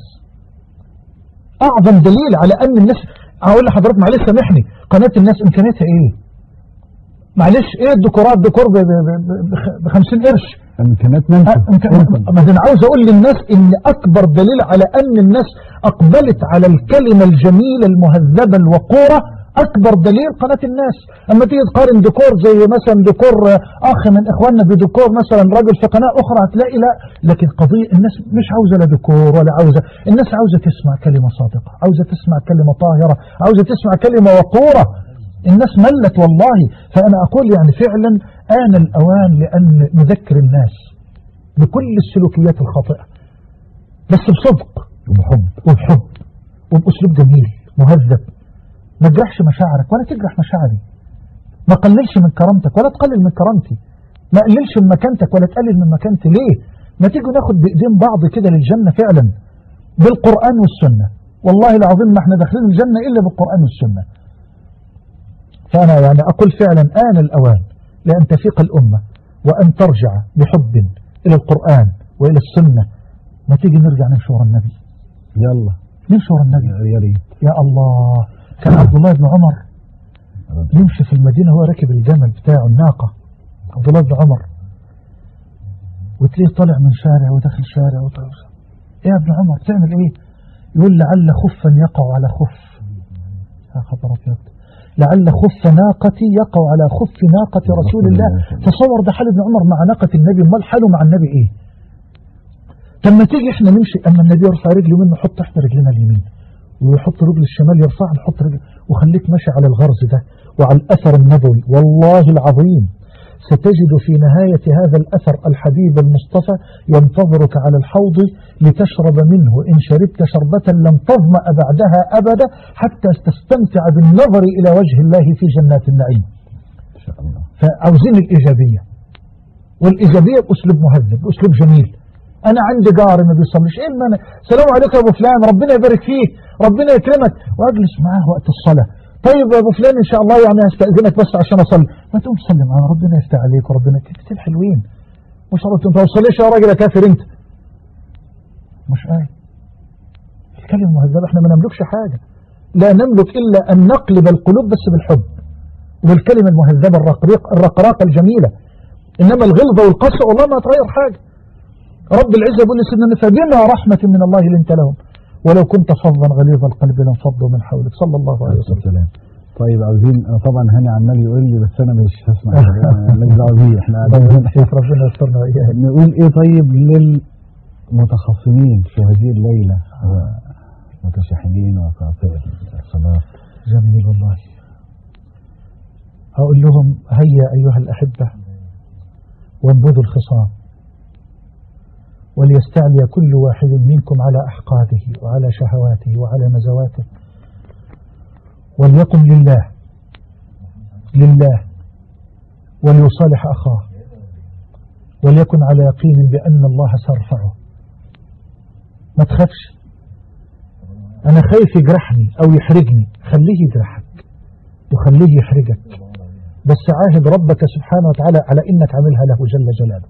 Speaker 1: أعظم دليل على أن الناس، أقول لحضرتك معلش سامحني، قناة الناس إمكانيتها إيه؟ معلش إيه الديكورات؟ ديكور بخمسين قرش،
Speaker 3: إمكانيات منفذ.
Speaker 1: ما أنا عاوز أقول للناس إن أكبر دليل على أن الناس أقبلت على الكلمة الجميلة المهذبة الوقورة، أكبر دليل قناة الناس. أما تيجي تقارن ديكور زي مثلا ديكور أخ من إخواننا بديكور مثلا راجل في قناة أخرى هتلاقي لا. لكن قضية الناس مش عاوزة لا ديكور ولا عاوزة، الناس عاوزة تسمع كلمة صادقة، عاوزة تسمع كلمة طاهرة، عاوزة تسمع كلمة وقورة. الناس ملت والله. فأنا أقول يعني فعلا آن الأوان لأن نذكر الناس بكل السلوكيات الخاطئة، بس بصدق وبحب وبحب وبأسلوب جميل مهذب. ما تجرحش مشاعرك ولا تجرح مشاعري، ما قللش من كرامتك ولا تقلل من كرامتي، ما قللش من مكانتك ولا تقلل من مكانتي. ليه؟ ما تيجوا ناخد بإيدين بعض كده للجنة فعلا بالقرآن والسنة. والله العظيم ما احنا داخلين الجنة إلا بالقرآن والسنة. فأنا يعني أقول فعلا آن الأوان لأن تفيق الأمة وأن ترجع بحب إلى القرآن وإلى السنة. ما تيجي نرجع ننشر النبي،
Speaker 3: يلا
Speaker 1: ننشر النبي
Speaker 3: يا ريت.
Speaker 1: يا الله. كان عبد الله بن عمر يمشي في المدينة وهو راكب الجمل بتاعه الناقة، عبد الله بن عمر، وتلاقيه طالع من شارع وداخل شارع وطلع. ايه يا ابن عمر تعمل ايه؟ يقول لعل خفا يقع على خف. يا خبر ابيض، لعل خف ناقتي يقع على خف ناقة رسول الله. تصور ده حال ابن عمر مع ناقة النبي، امال حاله مع النبي ايه؟ لما تيجي احنا نمشي اما النبي يرفع رجله منه نحط احنا رجلنا اليمين ويحط رجل الشمال يرفع نحط رجل، وخليك ماشي على الغرز ده وعلى الأثر النبوي. والله العظيم ستجد في نهاية هذا الأثر الحبيب المصطفى ينتظرك على الحوض لتشرب منه، إن شربت شربة لم تظمأ بعدها أبدا حتى تستمتع بالنظر إلى وجه الله في جنات النعيم.
Speaker 3: إن شاء الله.
Speaker 1: فعاوزين الإيجابية، والإيجابية بأسلوب مهذب بأسلوب جميل. أنا عندي جار ما بيصليش، إيه المانع؟ السلام عليكم يا أبو فلان، ربنا يبارك فيك، ربنا يكرمك، وأجلس معاه وقت الصلاة. طيب يا أبو فلان إن شاء الله يعني هستأذنك بس عشان أصلي. ما تقوم تصلي معاه، ربنا يفتح عليك وربنا كتير حلوين. مش شرط أنت ما تصليش يا راجل يا كافر أنت. مش آية. الكلمة المهذبة إحنا ما نملكش حاجة، لا نملك إلا أن نقلب القلوب بس بالحب والكلمة المهذبة الرقراق الرقراقة الجميلة. إنما الغلظة والقسوة والله ما تغير حاجة. رب العزة يقول لسيدنا فبما رحمة من الله لنت لهم ولو كنت فظا غليظ القلب لانفضوا من حولك صلى الله عليه وسلم.
Speaker 3: طيب عاوزين طبعا هاني عمال يقول لي بس انا مش هسمع ماليش دعوه بيه، احنا
Speaker 1: ربنا يسترنا وإياك.
Speaker 3: نقول ايه طيب للمتخصصين في هذه الليله متشاحنين وقاطع الصلاه؟
Speaker 1: جميل والله. هقول لهم هيا أيها الأحبة وانبذوا الخصام، وليستعلي كل واحد منكم على أحقاده وعلى شهواته وعلى مزواته، وليقم لله لله وليصالح أخاه، وليكن على يقين بأن الله سيرفعه. ما تخافش، أنا خايف يجرحني أو يحرجني، خليه يجرحك وخليه يحرجك، بس عاهد ربك سبحانه وتعالى على إنك عملها له جل جلاله.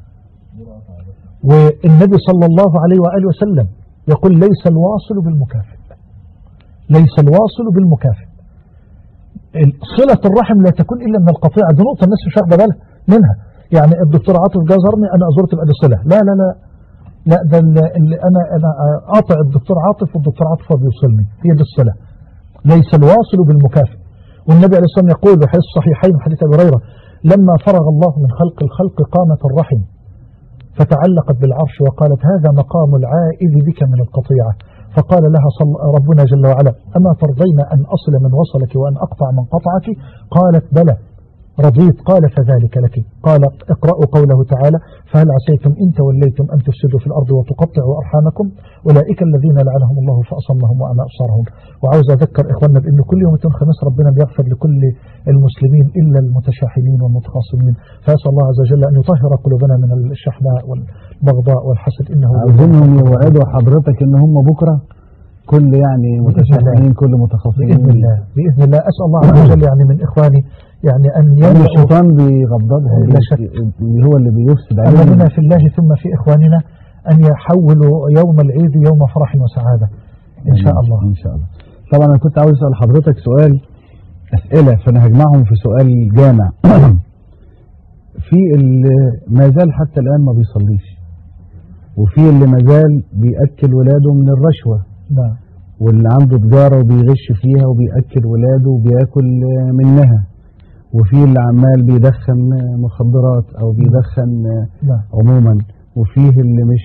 Speaker 1: والنبي صلى الله عليه وآله وسلم يقول ليس الواصل بالمكافئ، ليس الواصل بالمكافئ. صلة الرحم لا تكون إلا من القطيعة، دي نقطة الناس مش واخده بالها منها. يعني الدكتور عاطف جازرني أنا أزورت بقى صلة، لا لا لا لا ده اللي أنا أنا قاطع الدكتور عاطف والدكتور عاطف بيوصلني، هي دي الصلة. ليس الواصل بالمكافئ. والنبي عليه الصلاة والسلام يقول في حديث الصحيحين من حديث أبي هريرة لما فرغ الله من خلق الخلق قامت الرحم فتعلقت بالعرش وقالت هذا مقام العائذ بك من القطيعة، فقال لها صل ربنا جل وعلا أما ترضين أن أصل من وصلك وأن أقطع من قطعك؟ قالت بلى رضيت. قال فذلك لك. قال اقرأوا قوله تعالى فهل عسيتم إن توليتم أن تفسدوا في الأرض وتقطعوا أرحامكم أولئك الذين لعنهم الله فأصمهم وأعمى أبصارهم. وعاوز أذكر إخواننا بأن كل يوم خميس ربنا بيغفر لكل المسلمين إلا المتشاحنين والمتخاصمين، فأسأل الله عز وجل أن يطهر قلوبنا من الشحناء والبغضاء والحسد. إنه
Speaker 3: عاوزينهم يوعدوا حضرتك إن هم بكرة كل يعني متشاحنين كل متخاصمين
Speaker 1: بإذن الله بإذن الله. أسأل الله عز وجل يعني من إخواني يعني أن يمنعوا
Speaker 3: الشيطان بيغضبهم اللي هو اللي بيفسد عليهم.
Speaker 1: أمرنا في الله ثم في إخواننا أن يحولوا يوم العيد يوم فرح وسعادة إن شاء الله.
Speaker 3: إن شاء الله. طبعا أنا كنت عاوز أسأل حضرتك سؤال أسئلة فأنا هجمعهم في سؤال جامع. في اللي ما زال حتى الآن ما بيصليش، وفي اللي ما زال بيأكل ولاده من الرشوة،
Speaker 1: نعم،
Speaker 3: واللي عنده تجارة وبيغش فيها وبيأكل ولاده وبيأكل منها، وفي اللي عمال بيدخن مخدرات أو بيدخن
Speaker 1: نعم
Speaker 3: عموما، وفيه اللي مش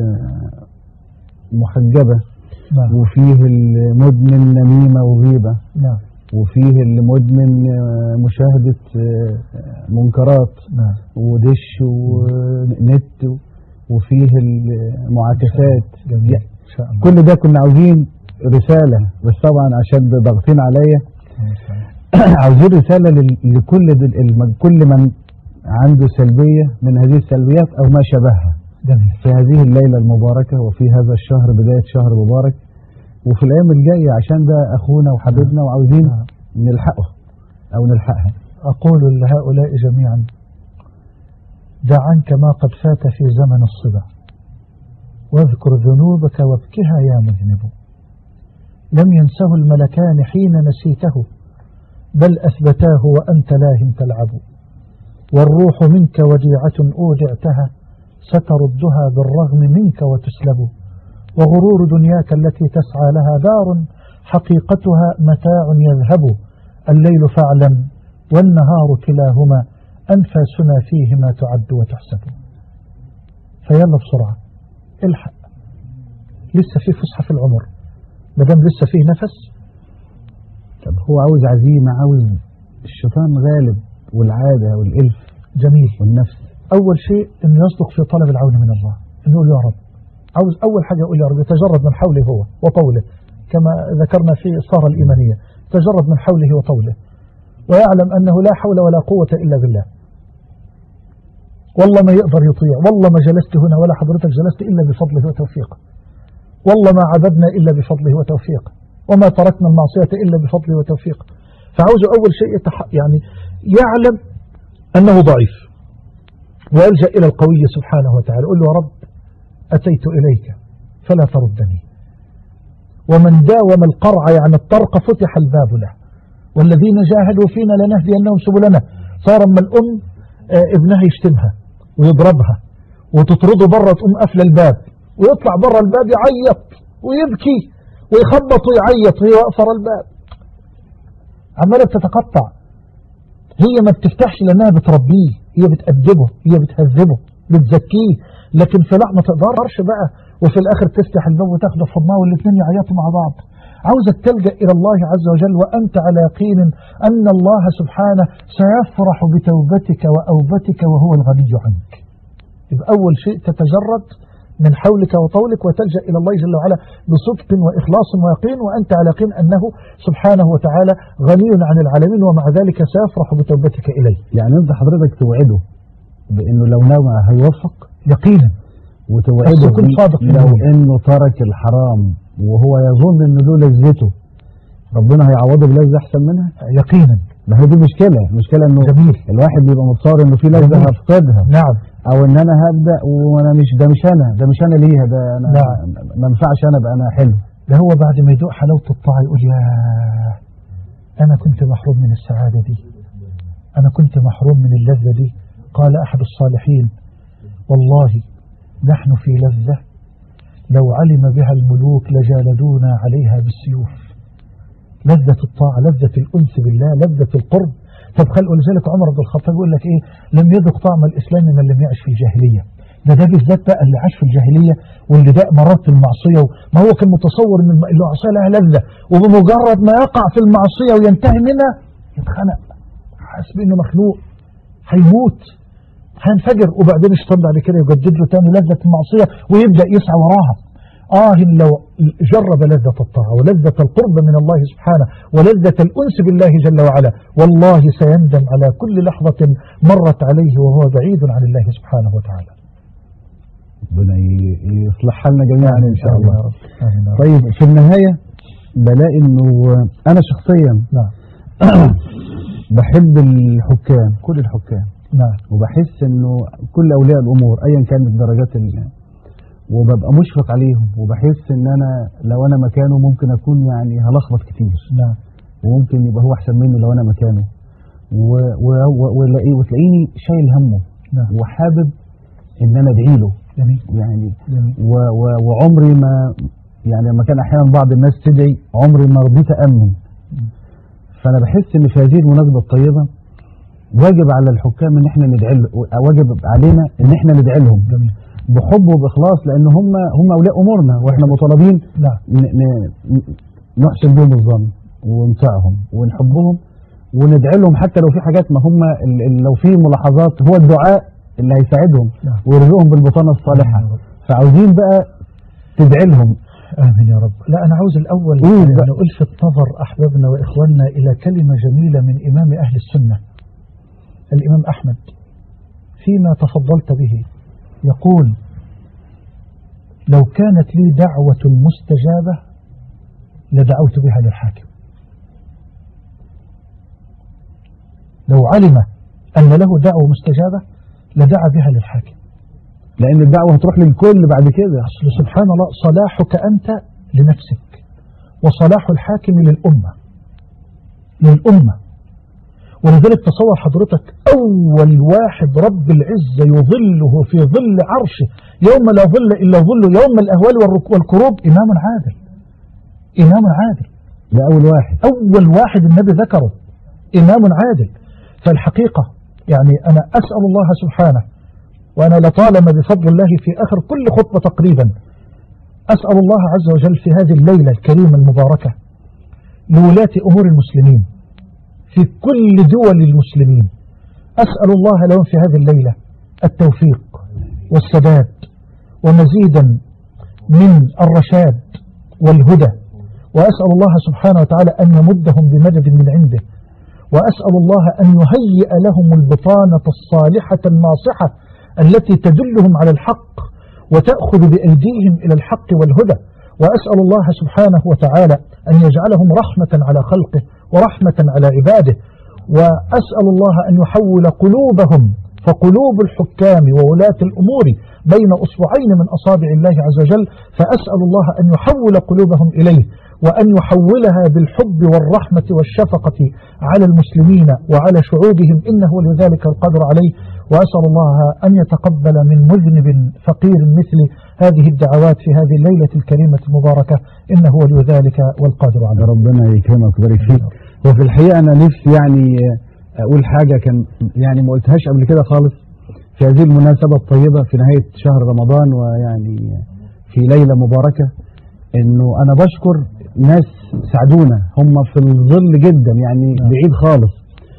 Speaker 3: محجبة،
Speaker 1: نعم
Speaker 3: وفيه اللي مدمن نميمة وغيبة،
Speaker 1: نعم
Speaker 3: وفيه اللي مدمن مشاهدة منكرات،
Speaker 1: نعم
Speaker 3: ودش ونت، وفيه المعاكسات.
Speaker 1: جميل إن شاء الله.
Speaker 3: كل ده كنا عاوزين رسالة، بس طبعا عشان ضاغطين عليا عاوزين رسالة لكل كل من عنده سلبية من هذه السلبيات أو ما شبهها
Speaker 1: جميل.
Speaker 3: في هذه الليلة المباركة وفي هذا الشهر بداية شهر مبارك وفي الأيام الجاية، عشان ده أخونا وحبيبنا وعاوزين نلحقه أو نلحقها.
Speaker 1: أقول لهؤلاء جميعا دع عنك ما قد فات في زمن الصبا واذكر ذنوبك وابكها يا مذنب، لم ينسه الملكان حين نسيته بل أثبتاه وأنت لاهٍ تلعب، والروح منك وديعة أودعتها ستردها بالرغم منك وتسلب، وغرور دنياك التي تسعى لها دار حقيقتها متاع يذهب، الليل فاعلم والنهار كلاهما أنفاسنا فيهما تعد وتحسب. فيلا بسرعة الحق، لسه في فسحة في العمر، مدام لسه فيه نفس.
Speaker 3: طب هو عاوز عزيمة، عاوز الشيطان غالب والعادة والإلف
Speaker 1: جميل
Speaker 3: والنفس.
Speaker 1: أول شيء إنه يصدق في طلب العون من الله، إنه يقول يا رب، عاوز أول حاجة يقول يا رب، يتجرد من حوله هو وطوله كما ذكرنا في الصارة الإيمانية، يتجرد من حوله وطوله ويعلم أنه لا حول ولا قوة إلا بالله. والله ما يقدر يطيع، والله ما جلست هنا ولا حضرتك جلست إلا بفضله وتوفيقه، والله ما عبدنا إلا بفضله وتوفيقه، وما تركنا المعصية إلا بفضله وتوفيقه. فعاوز أول شيء يتح... يعني يعلم أنه ضعيف ويلجأ إلى القوي سبحانه وتعالى، قل له يا رب أتيت إليك فلا تردني. ومن داوم القرع يعني الطرق فتح الباب له، والذين جاهدوا فينا لنهدينهم سبلنا. صار من الأم ابنها يشتمها ويضربها وتطرده برا، تقوم قافله الباب ويطلع برا الباب يعيط ويبكي ويخبط ويعيط وهي واقفه ورا الباب عماله تتقطع. هي ما بتفتحش لانها بتربيه، هي بتأدبه، هي بتهذبه، بتزكيه، لكن في لحظه ما تقدرش بقى، وفي الاخر تفتح الباب وتاخده في حضنها والاثنين يعيطوا مع بعض. عاوزك تلجأ إلى الله عز وجل وأنت على يقين أن الله سبحانه سيفرح بتوبتك وأوبتك وهو الغني عنك. يبقى أول شيء تتجرد من حولك وطولك وتلجأ إلى الله جل وعلا بصدق وإخلاص ويقين، وأنت على يقين أنه سبحانه وتعالى غني عن العالمين ومع ذلك سيفرح بتوبتك إليه.
Speaker 3: يعني أنت حضرتك توعده بأنه لو نوى هيوفق
Speaker 1: يقينا،
Speaker 3: وتوعده
Speaker 1: كن صادق
Speaker 3: لو أنه ترك الحرام وهو يظن أنه له لذته ربنا هيعوضه بلذة أحسن منها
Speaker 1: يقينا.
Speaker 3: ما هي دي مشكلة مشكلة أنه
Speaker 1: جميل.
Speaker 3: الواحد بيبقى متصور أنه في لذة هفقدها.
Speaker 1: نعم.
Speaker 3: او ان انا هبدأ وانا مش ده مش انا ده مش انا ليها ده انا
Speaker 1: نعم.
Speaker 3: ما ينفعش انا ابقى انا حلو.
Speaker 1: ده هو بعد ما يدوق حلاوة الطاعة يقول يا انا كنت محروم من السعادة دي، انا كنت محروم من اللذة دي. قال احد الصالحين والله نحن في لذة لو علم بها الملوك لجالدونا عليها بالسيوف. لذة الطاعة، لذة الأنس بالله، لذة القرب. طب خل ولذلك عمر بن الخطاب يقول لك ايه؟ لم يذق طعم الاسلام من لم يعش في الجاهليه. ده ده بالذات بقى اللي عاش في الجاهليه واللي داق مرات المعصيه، ما هو كان متصور ان المعصيه لها لذه، وبمجرد ما يقع في المعصيه وينتهي منها يتخنق، حاسس بانه مخنوق، هيموت، هينفجر، وبعدين الشيطان بعد كده يجدد له تاني لذه المعصيه ويبدا يسعى وراها. آه لو جرب لذة الطاعة ولذة القرب من الله سبحانه ولذة الأنس بالله جل وعلا والله سيندم على كل لحظة مرت عليه وهو بعيد عن الله سبحانه وتعالى.
Speaker 3: ربنا يصلح حالنا جميعا إن شاء الله.
Speaker 1: آمين.
Speaker 3: طيب في النهاية بلاقي إنه أنا شخصيا
Speaker 1: نعم
Speaker 3: بحب الحكام، كل الحكام.
Speaker 1: نعم.
Speaker 3: وبحس إنه كل أولياء الأمور أيا كانت درجات ال وببقى مشفق عليهم، وبحس ان انا لو انا مكانه ممكن اكون يعني هلخبط كتير.
Speaker 1: نعم.
Speaker 3: وممكن يبقى هو احسن مني لو انا مكانه، وتلاقيني شايل همه.
Speaker 1: نعم.
Speaker 3: وحابب ان انا ادعي له.
Speaker 1: جميل.
Speaker 3: يعني
Speaker 1: جميل.
Speaker 3: و و وعمري ما يعني لما كان احيانا بعض الناس تدعي عمري ما رضيت امن. فانا بحس ان في هذه المناسبه الطيبه واجب على الحكام ان احنا ندعي له، واجب علينا ان احنا ندعي لهم.
Speaker 1: جميل.
Speaker 3: بحب وبإخلاص، لأن هم هم أولياء أمورنا وإحنا مطالبين نحسن بهم الظن ونطيعهم ونحبهم وندعي لهم، حتى لو في حاجات ما هم لو في ملاحظات هو الدعاء اللي هيساعدهم ويرزقهم بالبطانة الصالحة. فعاوزين بقى تدعي لهم.
Speaker 1: آمين يا رب. لا أنا عاوز الأول أن ألفت نظر أحبابنا وإخواننا إلى كلمة جميلة من إمام أهل السنة الإمام أحمد فيما تفضلت به، يقول لو كانت لي دعوة مستجابة لدعوت بها للحاكم. لو علم أن له دعوة مستجابة لدعا بها للحاكم،
Speaker 3: لأن الدعوة هتروح للكل بعد كده.
Speaker 1: أصل سبحان الله صلاحك أنت لنفسك وصلاح الحاكم للأمة للأمة. ولذلك تصور حضرتك أول واحد رب العزة يظله في ظل عرشه يوم لا ظل إلا ظله يوم الأهوال والكروب إمام عادل. إمام عادل
Speaker 3: ده أول واحد
Speaker 1: أول واحد النبي ذكره إمام عادل. فالحقيقة يعني أنا أسأل الله سبحانه، وأنا لطالما بفضل الله في آخر كل خطبة تقريبا أسأل الله عز وجل في هذه الليلة الكريمة المباركة لولاة أمور المسلمين في كل دول المسلمين، أسأل الله لهم في هذه الليلة التوفيق والسداد ومزيدا من الرشاد والهدى، وأسأل الله سبحانه وتعالى أن يمدهم بمدد من عنده، وأسأل الله أن يهيئ لهم البطانة الصالحة الناصحة التي تدلهم على الحق وتأخذ بأيديهم إلى الحق والهدى، وأسأل الله سبحانه وتعالى أن يجعلهم رحمة على خلقه ورحمة على عباده، وأسأل الله أن يحول قلوبهم فقلوب الحكام وولاة الأمور بين أصبعين من أصابع الله عز وجل، فأسأل الله أن يحول قلوبهم إليه وأن يحولها بالحب والرحمة والشفقة على المسلمين وعلى شعوبهم إنه لذلك القدر عليه. وأسأل الله أن يتقبل من مذنب فقير مثل هذه الدعوات في هذه الليلة الكريمة المباركة إنه ولي ذلك والقادر عليه.
Speaker 3: ربنا يكرمك ويبارك فيك. وفي الحقيقة أنا نفسي يعني أقول حاجة كان يعني ما قلتهاش قبل كده خالص في هذه المناسبة الطيبة في نهاية شهر رمضان ويعني في ليلة مباركة، إنه أنا بشكر ناس ساعدونا، هم في الظل جدا يعني بعيد خالص.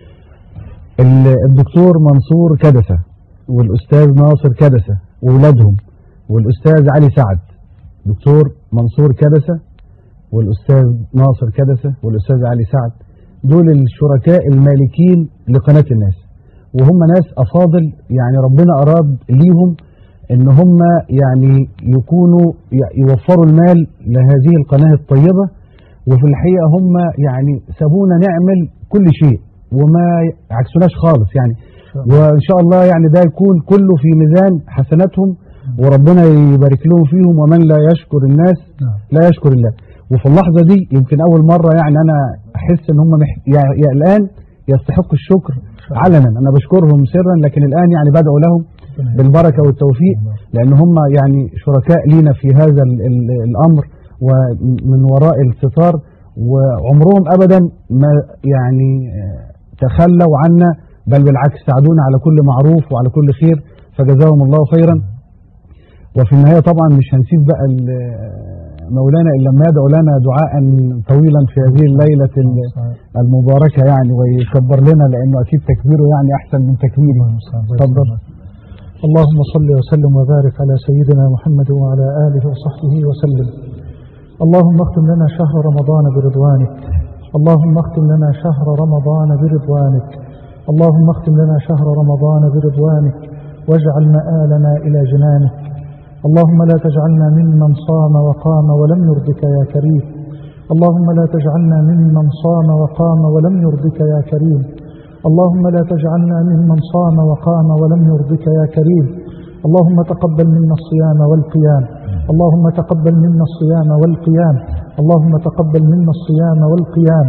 Speaker 3: الدكتور منصور كدسة والأستاذ ناصر كدسة وولادهم والأستاذ علي سعد. دكتور منصور كدسة والأستاذ ناصر كدسة والأستاذ علي سعد دول الشركاء المالكين لقناة الناس، وهم ناس أفاضل يعني ربنا أراد ليهم ان هم يعني يكونوا يوفروا المال لهذه القناة الطيبة، وفي الحقيقة هم يعني سابونا نعمل كل شيء وما عكسوناش خالص يعني، وإن شاء الله يعني ده يكون كله في ميزان حسناتهم وربنا يبارك لهم فيهم، ومن لا يشكر الناس لا يشكر الله. وفي اللحظة دي يمكن أول مرة يعني أنا أحس إن هم مح... يعني الآن يستحقوا الشكر علنا. أنا بشكرهم سرا لكن الآن يعني بدعو لهم بالبركة والتوفيق، لأن هم يعني شركاء لينا في هذا الأمر ومن وراء الستار، وعمرهم أبدا ما يعني تخلوا عنا، بل بالعكس ساعدونا على كل معروف وعلى كل خير، فجزاهم الله خيرا. وفي النهاية طبعا مش هنسيب بقى مولانا إلا لما يدعو لنا دعاء طويلا في هذه الليلة المباركة يعني، ويكبر لنا لأنه أكيد تكبيره يعني أحسن من تكبيره. تفضل.
Speaker 1: اللهم صل وسلم وبارك على سيدنا محمد وعلى آله وصحبه وسلم. اللهم اختم لنا شهر رمضان برضوانك، اللهم اختم لنا شهر رمضان برضوانك، اللهم اختم لنا شهر رمضان برضوانك، واجعل مآلنا إلى جنانك. اللهم لا تجعلنا ممن صام وقام ولم يرضك يا كريم، اللهم لا تجعلنا ممن صام وقام ولم يرضك يا كريم، اللهم لا تجعلنا ممن صام وقام ولم يرضك يا كريم. اللهم تقبل منا الصيام والقيام، اللهم تقبل منا الصيام والقيام، اللهم تقبل منا الصيام والقيام.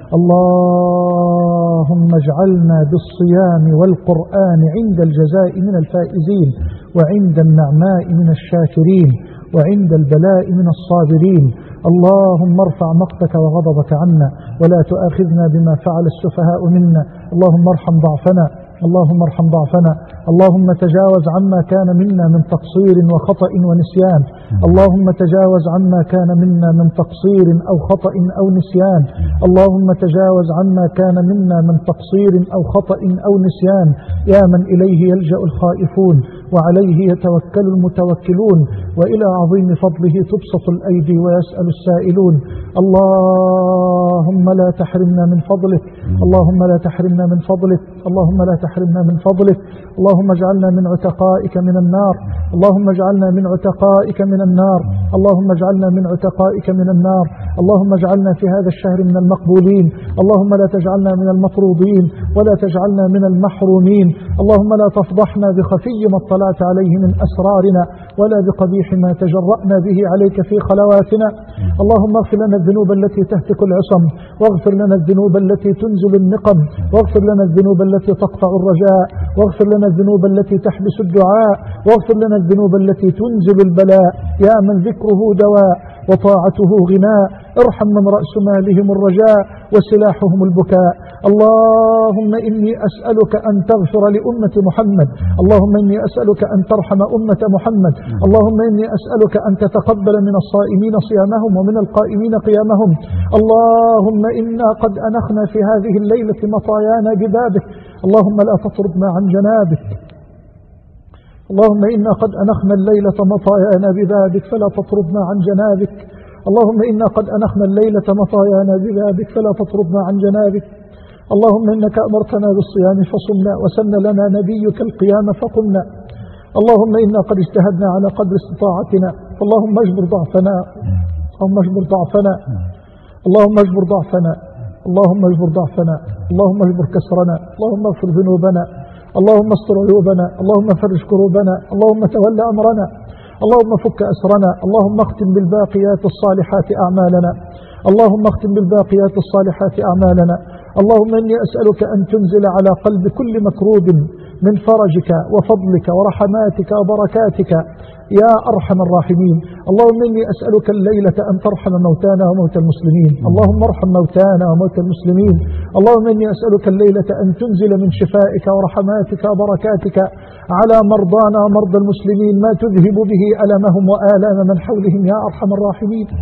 Speaker 1: اللهم اجعلنا بالصيام والقرآن عند الجزاء من الفائزين، وعند النعماء من الشاكرين، وعند البلاء من الصابرين. اللهم ارفع مقتك وغضبك عنا، ولا تؤاخذنا بما فعل السفهاء منا. اللهم ارحم ضعفنا، اللهم ارحم ضعفنا، اللهم تجاوز عما كان منا من تقصير وخطأ ونسيان، اللهم تجاوز عما كان منا من تقصير أو خطأ أو نسيان، اللهم تجاوز عما كان منا من تقصير أو خطأ أو نسيان، يا من إليه يلجأ الخائفون وعليه يتوكل المتوكلون، وإلى عظيم فضله تبسط الأيدي ويسأل السائلون. اللهم لا تحرمنا من فضلك، اللهم لا تحرمنا من فضلك، اللهم لا تحرمنا من فضلك. اللهم اجعلنا من عتقائك من النار، اللهم اجعلنا من عتقائك من النار، اللهم اجعلنا من عتقائك من النار. اللهم اجعلنا في هذا الشهر من المقبولين، اللهم لا تجعلنا من المطرودين ولا تجعلنا من المحرومين. اللهم لا تفضحنا بخفي ما اطلعت عليه من أسرارنا، ولا بقبيح ما تجرأنا به عليك في خلواتنا. اللهم اغفر لنا الذنوب التي تهتك العصم، واغفر لنا الذنوب التي تنزل النقم، واغفر لنا الذنوب التي تقطع الرجاء، واغفر لنا الذنوب التي تحبس الدعاء، واغفر لنا الذنوب التي تنزل البلاء، يا من ذكره دواء وطاعته غناء. ارحم من رأس مالهم الرجاء وسلاحهم البكاء. اللهم إني أسألك أن تغفر لأمة محمد، اللهم إني أسألك أن ترحم أمة محمد، اللهم إني أسألك أن تتقبل من الصائمين صيامهم ومن القائمين قيامهم. اللهم إنا قد أنخنا في هذه الليلة مطايانا ببابك، اللهم لا تطردنا عن جنابك. اللهم إنا قد أنخنا الليلة مطايانا ببابك فلا تطردنا عن جنابك. اللهم إنا قد أنخنا الليلة مطايانا ببابك فلا تطردنا عن جنابك. اللهم إنك أمرتنا بالصيام فصمنا، وسن لنا نبيك القيام فقمنا. اللهم إنا قد اجتهدنا على قدر استطاعتنا، فاللهم اجبر ضعفنا، اللهم اجبر ضعفنا، اللهم اجبر ضعفنا، اللهم اجبر ضعفنا، اللهم اجبر كسرنا، اللهم اغفر ذنوبنا، اللهم استر عيوبنا، اللهم فرج كروبنا، اللهم تولى أمرنا، اللهم فك أسرنا، اللهم اختم بالباقيات الصالحات أعمالنا، اللهم اختم بالباقيات الصالحات أعمالنا. اللهم إني أسألك أن تنزل على قلب كل مكروب من فرجك وفضلك ورحماتك وبركاتك يا أرحم الراحمين. اللهم إني أسألك الليلة أن ترحم موتانا وموتى المسلمين، اللهم ارحم موتانا وموتى المسلمين. اللهم إني أسألك الليلة أن تنزل من شفائك ورحماتك وبركاتك على مرضانا ومرضى المسلمين ما تذهب به ألمهم وآلام من حولهم يا أرحم الراحمين.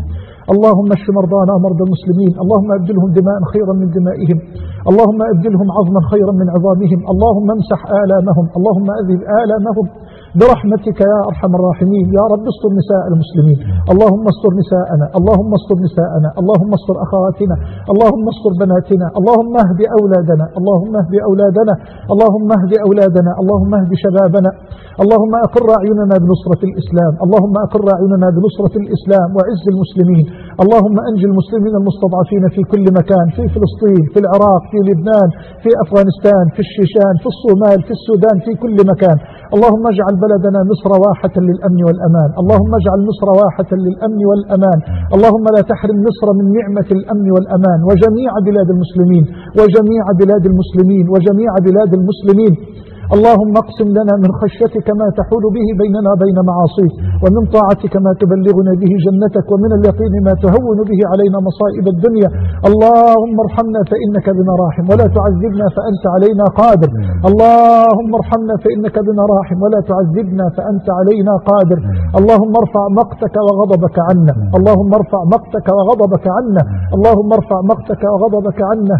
Speaker 1: اللهم اشف مرضانا ومرضى المسلمين، اللهم أبدلهم دماء خيرا من دمائهم، اللهم أبدلهم عظما خيرا من عظامهم، اللهم امسح آلامهم، اللهم أذهب آلامهم برحمتك يا أرحم الراحمين. يا رب استر نساء المسلمين، اللهم استر نساءنا، اللهم استر نساءنا، اللهم استر أخواتنا، اللهم استر بناتنا، اللهم اهد أولادنا، اللهم اهد أولادنا، اللهم اهد أولادنا، اللهم اهد شبابنا، اللهم أقر أعيننا بنصرة الإسلام، اللهم أقر أعيننا بنصرة الإسلام وعز المسلمين، اللهم أنجي المسلمين المستضعفين في كل مكان، في فلسطين، في العراق، في لبنان، في أفغانستان، في الشيشان، في الصومال، في السودان، في كل مكان. اللهم اجعل بلدنا مصر واحة للأمن والأمان، اللهم اجعل مصر واحة للأمن والأمان، اللهم لا تحرم مصر من نعمة الأمن والأمان وجميع بلاد المسلمين وجميع بلاد المسلمين وجميع بلاد المسلمين. اللهم اقسم لنا من خشيتك ما تحول به بيننا وبين معاصيك، ومن طاعتك ما تبلغنا به جنتك، ومن اليقين ما تهون به علينا مصائب الدنيا. اللهم ارحمنا فإنك بنا راحم، ولا تعذبنا فأنت علينا قادر. اللهم ارحمنا فإنك بنا راحم، ولا تعذبنا فأنت علينا قادر. اللهم ارفع مقتك وغضبك عنا، اللهم ارفع مقتك وغضبك عنا، اللهم ارفع مقتك وغضبك عنا.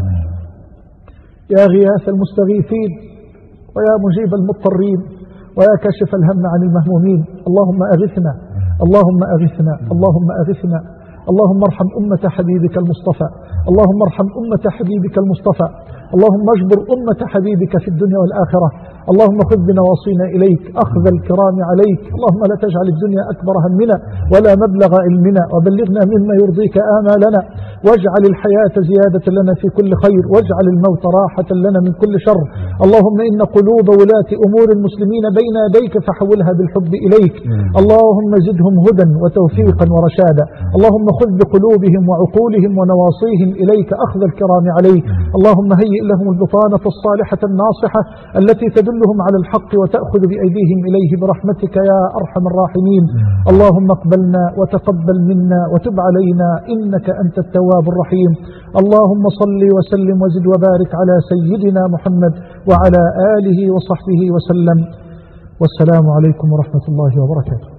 Speaker 1: يا غياث المستغيثين، ويا مجيب المضطرين، ويا كاشف الهم عن المهمومين، اللهم أغثنا، اللهم أغثنا، اللهم أغثنا. اللهم ارحم أمة حبيبك المصطفى، اللهم ارحم أمة حبيبك المصطفى، اللهم اجبر أمة حبيبك في الدنيا والآخرة. اللهم خذ بنواصينا إليك أخذ الكرام عليك. اللهم لا تجعل الدنيا أكبر همنا ولا مبلغ علمنا، وبلغنا مما يرضيك آمالنا، واجعل الحياة زيادة لنا في كل خير، واجعل الموت راحة لنا من كل شر. اللهم إن قلوب ولاة أمور المسلمين بين يديك فحولها بالحب إليك. اللهم زدهم هدى وتوفيقا ورشادا. اللهم خذ بقلوبهم وعقولهم ونواصيهم إليك أخذ الكرام عليك. اللهم هيئ لهم البطانة الصالحة الناصحة التي تدلهم على الحق وتأخذ بأيديهم إليه برحمتك يا أرحم الراحمين. اللهم اقبلنا وتقبل منا وتب علينا إنك أنت التواب الرحيم. اللهم صل وسلم وزد وبارك على سيدنا محمد وعلى آله وصحبه وسلم، والسلام عليكم ورحمة الله وبركاته.